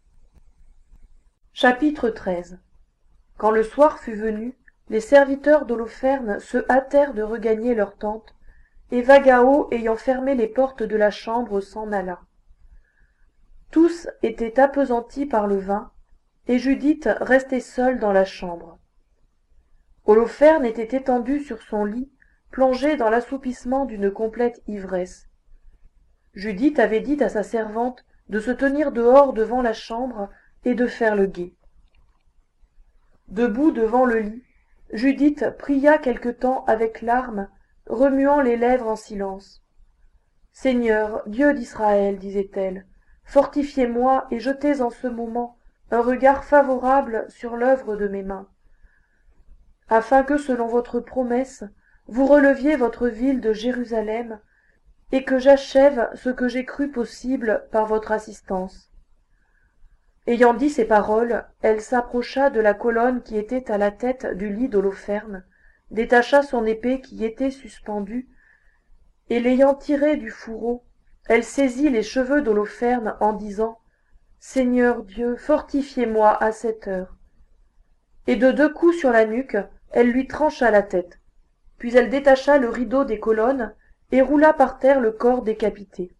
Chapitre treize. Quand le soir fut venu, les serviteurs d'Holoferne se hâtèrent de regagner leur tente, et Vagao, ayant fermé les portes de la chambre, s'en alla. Tous étaient appesantis par le vin, et Judith restait seule dans la chambre. Holoferne était étendu sur son lit, plongé dans l'assoupissement d'une complète ivresse. Judith avait dit à sa servante de se tenir dehors devant la chambre et de faire le guet. Debout devant le lit, Judith pria quelque temps avec larmes, remuant les lèvres en silence. « Seigneur, Dieu d'Israël, disait-elle, fortifiez-moi et jetez en ce moment un regard favorable sur l'œuvre de mes mains, afin que, selon votre promesse, vous releviez votre ville de Jérusalem, et que j'achève ce que j'ai cru possible par votre assistance. » Ayant dit ces paroles, elle s'approcha de la colonne qui était à la tête du lit d'Holoferne, détacha son épée qui y était suspendue, et l'ayant tirée du fourreau, elle saisit les cheveux d'Holoferne en disant « Seigneur Dieu, fortifiez-moi à cette heure ». Et de deux coups sur la nuque, elle lui trancha la tête. Puis elle détacha le rideau des colonnes et roula par terre le corps décapité.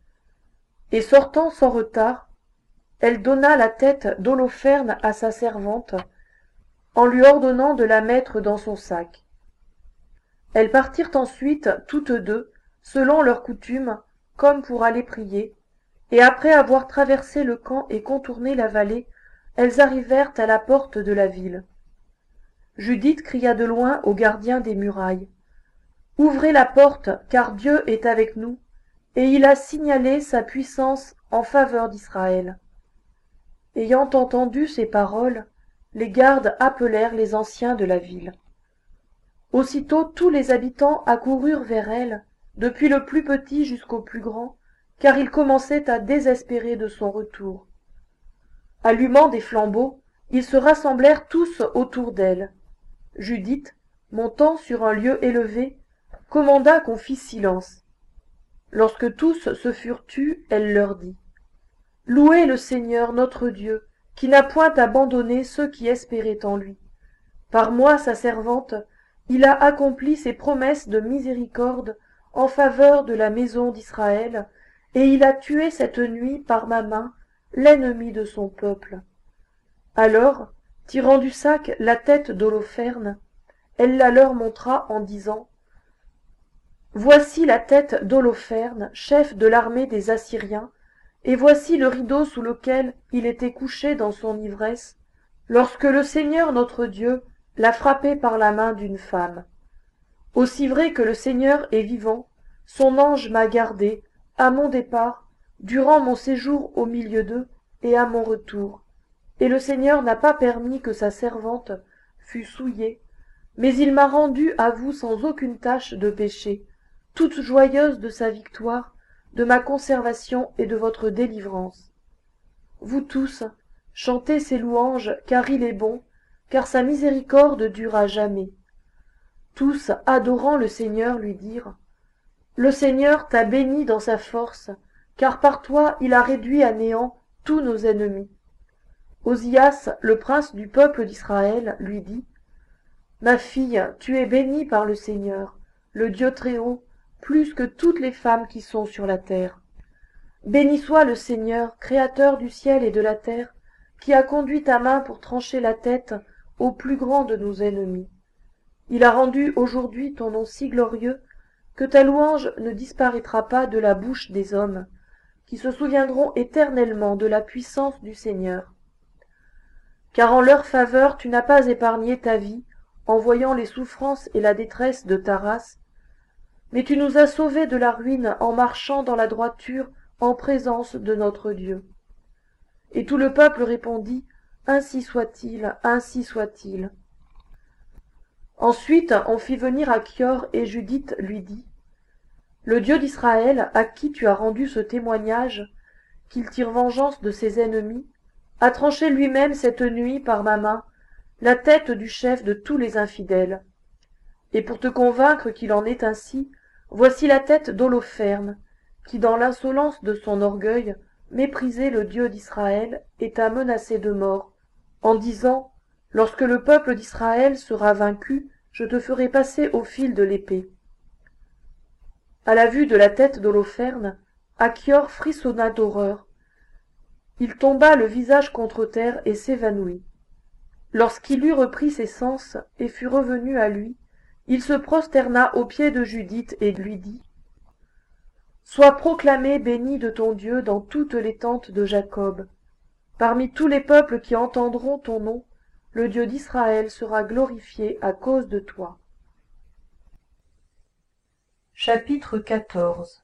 Et sortant sans retard, elle donna la tête d'Holoferne à sa servante, en lui ordonnant de la mettre dans son sac. Elles partirent ensuite, toutes deux, selon leur coutume, comme pour aller prier, et après avoir traversé le camp et contourné la vallée, elles arrivèrent à la porte de la ville. Judith cria de loin au gardien des murailles. « Ouvrez la porte, car Dieu est avec nous, et il a signalé sa puissance en faveur d'Israël. » Ayant entendu ces paroles, les gardes appelèrent les anciens de la ville. Aussitôt tous les habitants accoururent vers elle, depuis le plus petit jusqu'au plus grand, car ils commençaient à désespérer de son retour. Allumant des flambeaux, ils se rassemblèrent tous autour d'elle. Judith, montant sur un lieu élevé, commanda qu'on fît silence. Lorsque tous se furent tus, elle leur dit « Louez le Seigneur notre Dieu, qui n'a point abandonné ceux qui espéraient en lui. Par moi, sa servante, il a accompli ses promesses de miséricorde en faveur de la maison d'Israël, et il a tué cette nuit par ma main l'ennemi de son peuple. » Alors, tirant du sac la tête d'Holoferne, elle la leur montra en disant « Voici la tête d'Holoferne, chef de l'armée des Assyriens, et voici le rideau sous lequel il était couché dans son ivresse, lorsque le Seigneur notre Dieu l'a frappé par la main d'une femme. Aussi vrai que le Seigneur est vivant, son ange m'a gardé, à mon départ, durant mon séjour au milieu d'eux, et à mon retour. Et le Seigneur n'a pas permis que sa servante fût souillée, mais il m'a rendue à vous sans aucune tache de péché, toute joyeuse de sa victoire, de ma conservation et de votre délivrance. Vous tous, chantez ses louanges, car il est bon, car sa miséricorde dure à jamais. » Tous, adorant le Seigneur, lui dirent « Le Seigneur t'a béni dans sa force, car par toi il a réduit à néant tous nos ennemis. » Osias, le prince du peuple d'Israël, lui dit « Ma fille, tu es bénie par le Seigneur, le Dieu Très-Haut, plus que toutes les femmes qui sont sur la terre. Béni soit le Seigneur, créateur du ciel et de la terre, qui a conduit ta main pour trancher la tête au plus grand de nos ennemis. Il a rendu aujourd'hui ton nom si glorieux que ta louange ne disparaîtra pas de la bouche des hommes, qui se souviendront éternellement de la puissance du Seigneur. Car en leur faveur tu n'as pas épargné ta vie, en voyant les souffrances et la détresse de ta race, mais tu nous as sauvés de la ruine en marchant dans la droiture en présence de notre Dieu. » Et tout le peuple répondit « Ainsi soit-il, ainsi soit-il. » Ensuite on fit venir Achior, et Judith lui dit « Le Dieu d'Israël, à qui tu as rendu ce témoignage, qu'il tire vengeance de ses ennemis, a tranché lui-même cette nuit par ma main la tête du chef de tous les infidèles. Et pour te convaincre qu'il en est ainsi, voici la tête d'Holoferne, qui dans l'insolence de son orgueil méprisait le Dieu d'Israël et t'a menacé de mort, en disant « Lorsque le peuple d'Israël sera vaincu, je te ferai passer au fil de l'épée. » À la vue de la tête d'Holoferne, Achior frissonna d'horreur. Il tomba le visage contre terre et s'évanouit. Lorsqu'il eut repris ses sens et fut revenu à lui, il se prosterna aux pieds de Judith et lui dit « Sois proclamé béni de ton Dieu dans toutes les tentes de Jacob. Parmi tous les peuples qui entendront ton nom, le Dieu d'Israël sera glorifié à cause de toi. » Chapitre quatorze.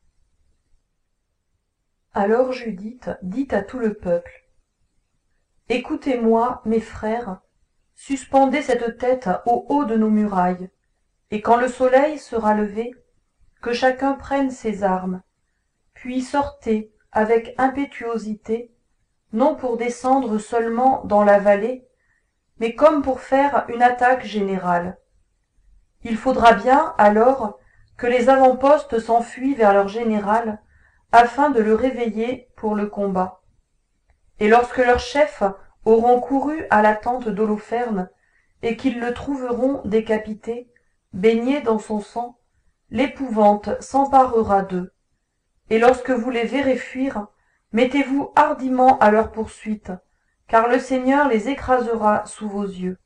Alors Judith dit à tout le peuple : « Écoutez-moi, mes frères, suspendez cette tête au haut de nos murailles, et quand le soleil sera levé, que chacun prenne ses armes, puis sortez avec impétuosité, non pour descendre seulement dans la vallée, mais comme pour faire une attaque générale. Il faudra bien, alors, que les avant-postes s'enfuient vers leur général, afin de le réveiller pour le combat. Et lorsque leurs chefs auront couru à la tente d'Holoferne, et qu'ils le trouveront décapité, baigné dans son sang, l'épouvante s'emparera d'eux. Et lorsque vous les verrez fuir, mettez-vous hardiment à leur poursuite, car le Seigneur les écrasera sous vos yeux.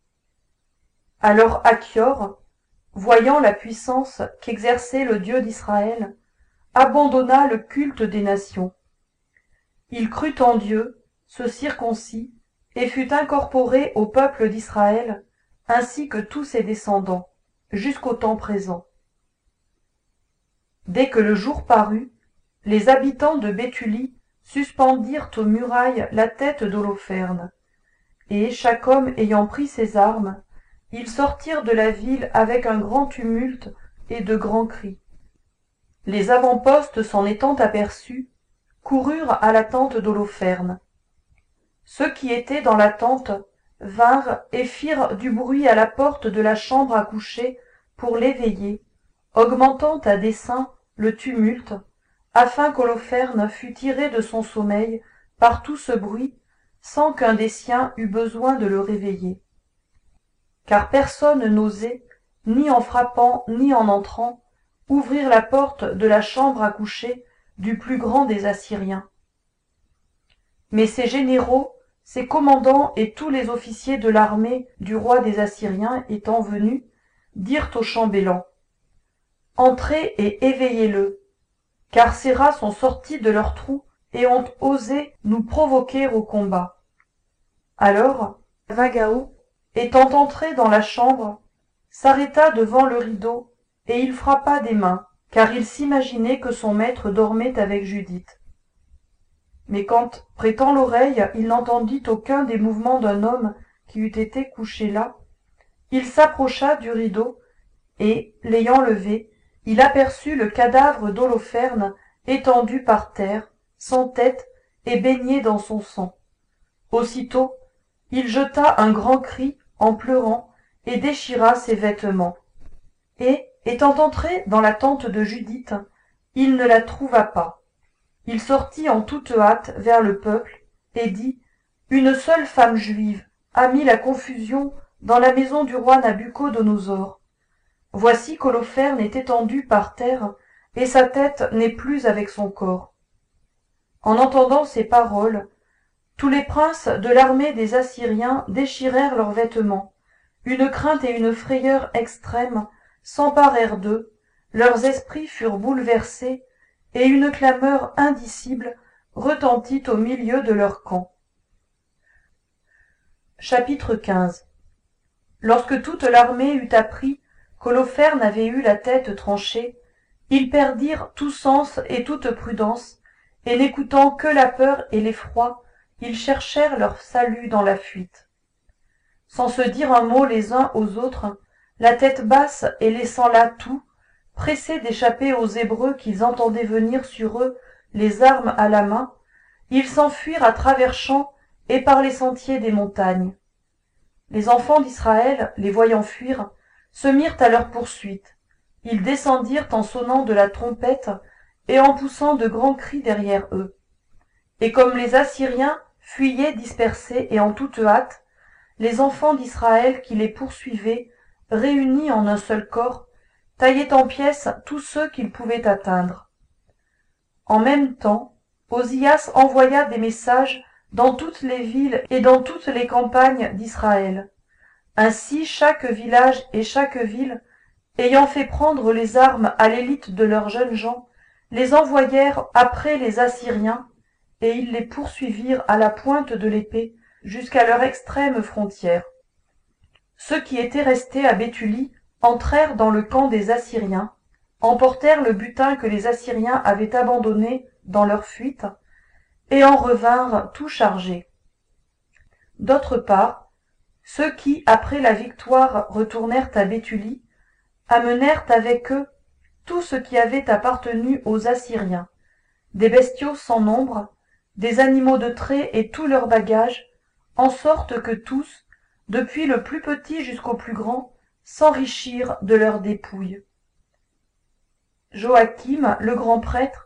Alors Achior, voyant la puissance qu'exerçait le Dieu d'Israël, abandonna le culte des nations. Il crut en Dieu, se circoncit, et fut incorporé au peuple d'Israël, ainsi que tous ses descendants, jusqu'au temps présent. Dès que le jour parut, les habitants de Béthulie suspendirent aux murailles la tête d'Holoferne, et, chaque homme ayant pris ses armes, ils sortirent de la ville avec un grand tumulte et de grands cris. Les avant-postes s'en étant aperçus, coururent à la tente d'Holoferne. Ceux qui étaient dans la tente vinrent et firent du bruit à la porte de la chambre à coucher pour l'éveiller, augmentant à dessein le tumulte, afin qu'Holoferne fût tiré de son sommeil par tout ce bruit, sans qu'un des siens eût besoin de le réveiller. Car personne n'osait, ni en frappant ni en entrant, ouvrir la porte de la chambre à coucher du plus grand des Assyriens. Mais ses généraux, ses commandants et tous les officiers de l'armée du roi des Assyriens étant venus, dirent au chambellan: « Entrez et éveillez-le, car ces rats sont sortis de leur trou et ont osé nous provoquer au combat. » Alors, Vagao, étant entré dans la chambre, s'arrêta devant le rideau, et il frappa des mains, car il s'imaginait que son maître dormait avec Judith. Mais quand, prêtant l'oreille, il n'entendit aucun des mouvements d'un homme qui eût été couché là, il s'approcha du rideau, et, l'ayant levé, il aperçut le cadavre d'Holoferne étendu par terre, sans tête et baigné dans son sang. Aussitôt, il jeta un grand cri en pleurant et déchira ses vêtements. Et, étant entré dans la tente de Judith, il ne la trouva pas. Il sortit en toute hâte vers le peuple et dit: « Une seule femme juive a mis la confusion dans la maison du roi Nabuchodonosor. Voici qu'Holoferne est étendu par terre, et sa tête n'est plus avec son corps. » En entendant ces paroles, tous les princes de l'armée des Assyriens déchirèrent leurs vêtements. Une crainte et une frayeur extrême s'emparèrent d'eux, leurs esprits furent bouleversés, et une clameur indicible retentit au milieu de leur camp. Chapitre quinze. Lorsque toute l'armée eut appris qu'Holoferne avait eu la tête tranchée, ils perdirent tout sens et toute prudence, et n'écoutant que la peur et l'effroi, ils cherchèrent leur salut dans la fuite. Sans se dire un mot les uns aux autres, la tête basse et laissant là tout, pressés d'échapper aux Hébreux qu'ils entendaient venir sur eux les armes à la main, ils s'enfuirent à travers champs et par les sentiers des montagnes. Les enfants d'Israël, les voyant fuir, se mirent à leur poursuite. Ils descendirent en sonnant de la trompette et en poussant de grands cris derrière eux. Et comme les Assyriens fuyaient dispersés et en toute hâte, les enfants d'Israël qui les poursuivaient, réunis en un seul corps, taillaient en pièces tous ceux qu'ils pouvaient atteindre. En même temps, Ozias envoya des messages dans toutes les villes et dans toutes les campagnes d'Israël. Ainsi chaque village et chaque ville, ayant fait prendre les armes à l'élite de leurs jeunes gens, les envoyèrent après les Assyriens, et ils les poursuivirent à la pointe de l'épée jusqu'à leur extrême frontière. Ceux qui étaient restés à Béthulie entrèrent dans le camp des Assyriens, emportèrent le butin que les Assyriens avaient abandonné dans leur fuite, et en revinrent tout chargés. D'autre part, ceux qui, après la victoire, retournèrent à Béthulie, amenèrent avec eux tout ce qui avait appartenu aux Assyriens, des bestiaux sans nombre, des animaux de trait et tous leurs bagages, en sorte que tous, depuis le plus petit jusqu'au plus grand, s'enrichirent de leurs dépouilles. Joachim, le grand prêtre,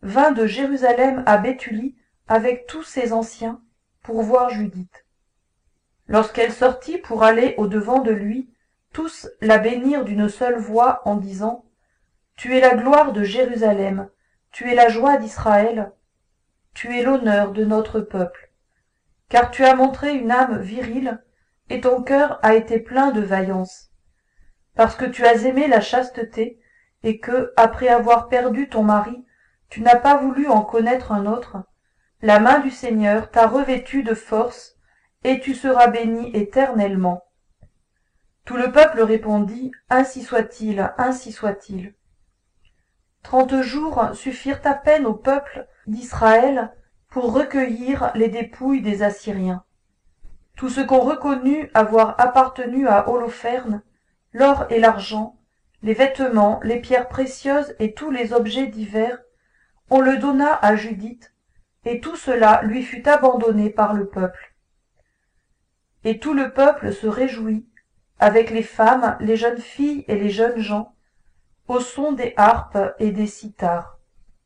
vint de Jérusalem à Béthulie avec tous ses anciens pour voir Judith. Lorsqu'elle sortit pour aller au-devant de lui, tous la bénirent d'une seule voix en disant : Tu es la gloire de Jérusalem, tu es la joie d'Israël, tu es l'honneur de notre peuple. Car tu as montré une âme virile, et ton cœur a été plein de vaillance. Parce que tu as aimé la chasteté, et que, après avoir perdu ton mari, tu n'as pas voulu en connaître un autre, la main du Seigneur t'a revêtu de force, et tu seras béni éternellement. Tout le peuple répondit : Ainsi soit-il, ainsi soit-il. Trente jours suffirent à peine au peuple d'Israël pour recueillir les dépouilles des Assyriens. Tout ce qu'on reconnut avoir appartenu à Holoferne, l'or et l'argent, les vêtements, les pierres précieuses et tous les objets divers, on le donna à Judith, et tout cela lui fut abandonné par le peuple. Et tout le peuple se réjouit, avec les femmes, les jeunes filles et les jeunes gens, au son des harpes et des cithars.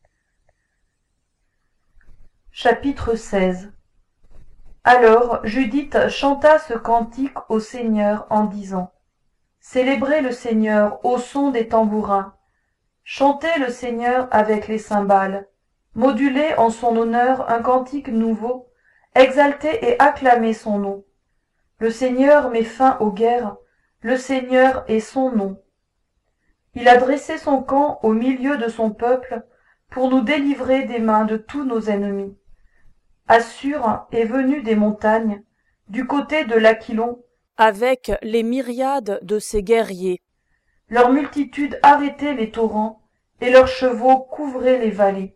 Chapitre seize. Alors Judith chanta ce cantique au Seigneur en disant : Célébrez le Seigneur au son des tambourins, chantez le Seigneur avec les cymbales, modulez en son honneur un cantique nouveau, exaltez et acclamez son nom. Le Seigneur met fin aux guerres, le Seigneur est son nom. Il a dressé son camp au milieu de son peuple pour nous délivrer des mains de tous nos ennemis. Assur est venu des montagnes, du côté de l'Aquilon, avec les myriades de ses guerriers. Leur multitude arrêtait les torrents, et leurs chevaux couvraient les vallées.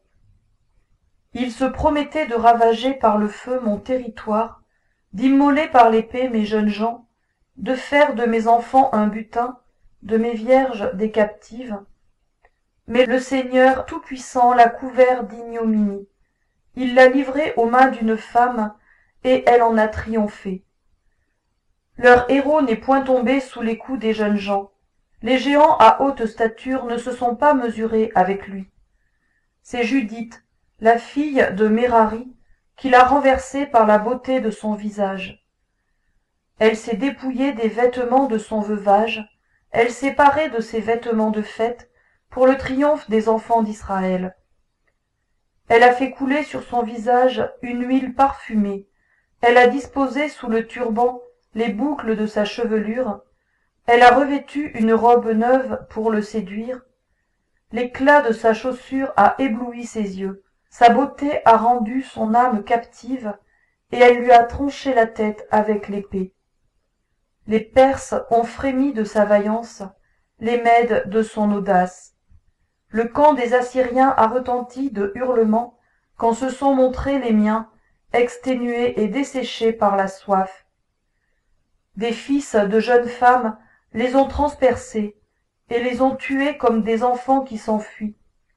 Ils se promettaient de ravager par le feu mon territoire, d'immoler par l'épée mes jeunes gens, de faire de mes enfants un butin, de mes vierges des captives. Mais le Seigneur Tout-Puissant l'a couvert d'ignominie. Il l'a livré aux mains d'une femme, et elle en a triomphé. Leur héros n'est point tombé sous les coups des jeunes gens. Les géants à haute stature ne se sont pas mesurés avec lui. C'est Judith, la fille de Mérari, qui l'a renversé par la beauté de son visage. Elle s'est dépouillée des vêtements de son veuvage, elle s'est parée de ses vêtements de fête pour le triomphe des enfants d'Israël. Elle a fait couler sur son visage une huile parfumée, elle a disposé sous le turban les boucles de sa chevelure, elle a revêtu une robe neuve pour le séduire, l'éclat de sa chaussure a ébloui ses yeux, sa beauté a rendu son âme captive, et elle lui a tranché la tête avec l'épée. Les Perses ont frémi de sa vaillance, les Mèdes de son audace. Le camp des Assyriens a retenti de hurlements quand se sont montrés les miens, exténués et desséchés par la soif. Des fils de jeunes femmes les ont transpercés et les ont tués comme des enfants qui s'enfuient.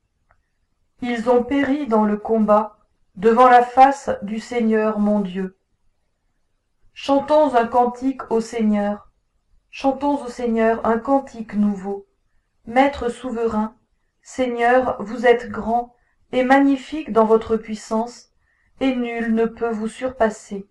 Ils ont péri dans le combat, devant la face du Seigneur mon Dieu. Chantons un cantique au Seigneur, chantons au Seigneur un cantique nouveau. Maître souverain, Seigneur, vous êtes grand et magnifique dans votre puissance, et nul ne peut vous surpasser.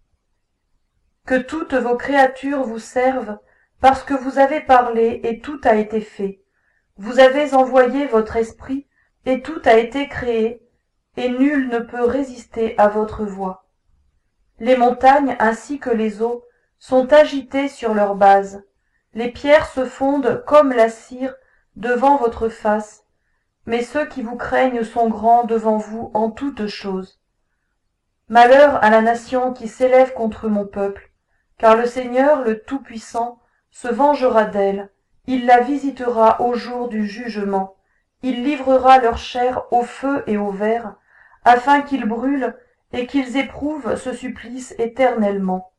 Que toutes vos créatures vous servent, parce que vous avez parlé et tout a été fait. Vous avez envoyé votre esprit et tout a été créé, et nul ne peut résister à votre voix. Les montagnes ainsi que les eaux sont agitées sur leur base. Les pierres se fondent comme la cire devant votre face, mais ceux qui vous craignent sont grands devant vous en toutes choses. Malheur à la nation qui s'élève contre mon peuple, car le Seigneur, le Tout-Puissant, se vengera d'elle, il la visitera au jour du jugement, il livrera leur chair au feu et au ver, afin qu'ils brûlent et qu'ils éprouvent ce supplice éternellement.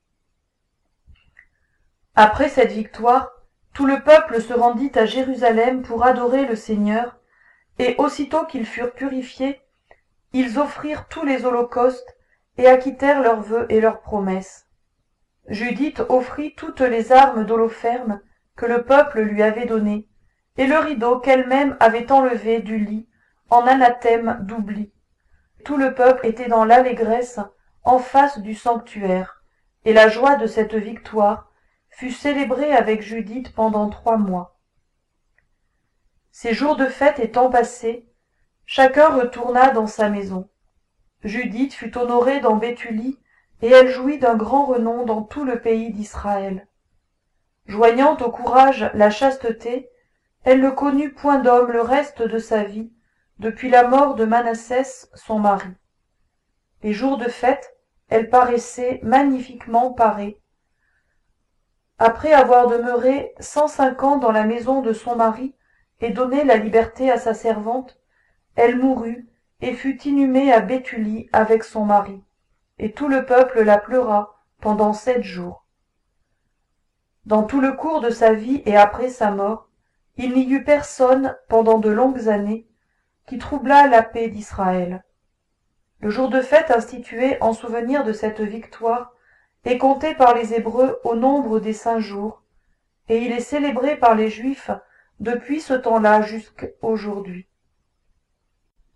Après cette victoire, tout le peuple se rendit à Jérusalem pour adorer le Seigneur, et aussitôt qu'ils furent purifiés, ils offrirent tous les holocaustes et acquittèrent leurs vœux et leurs promesses. Judith offrit toutes les armes d'Holoferne que le peuple lui avait données, et le rideau qu'elle-même avait enlevé du lit en anathème d'oubli. Tout le peuple était dans l'allégresse en face du sanctuaire, et la joie de cette victoire fut célébrée avec Judith pendant trois mois. Ces jours de fête étant passés, chacun retourna dans sa maison. Judith fut honorée dans Béthulie, et elle jouit d'un grand renom dans tout le pays d'Israël. Joignant au courage la chasteté, elle ne connut point d'homme le reste de sa vie, depuis la mort de Manassès son mari. Les jours de fête, elle paraissait magnifiquement parée. Après avoir demeuré cent cinq ans dans la maison de son mari et donné la liberté à sa servante, elle mourut et fut inhumée à Béthulie avec son mari, et tout le peuple la pleura pendant sept jours. Dans tout le cours de sa vie et après sa mort, il n'y eut personne, pendant de longues années, qui troublât la paix d'Israël. Le jour de fête institué en souvenir de cette victoire est compté par les Hébreux au nombre des cinq jours, et il est célébré par les Juifs depuis ce temps-là jusqu'aujourd'hui.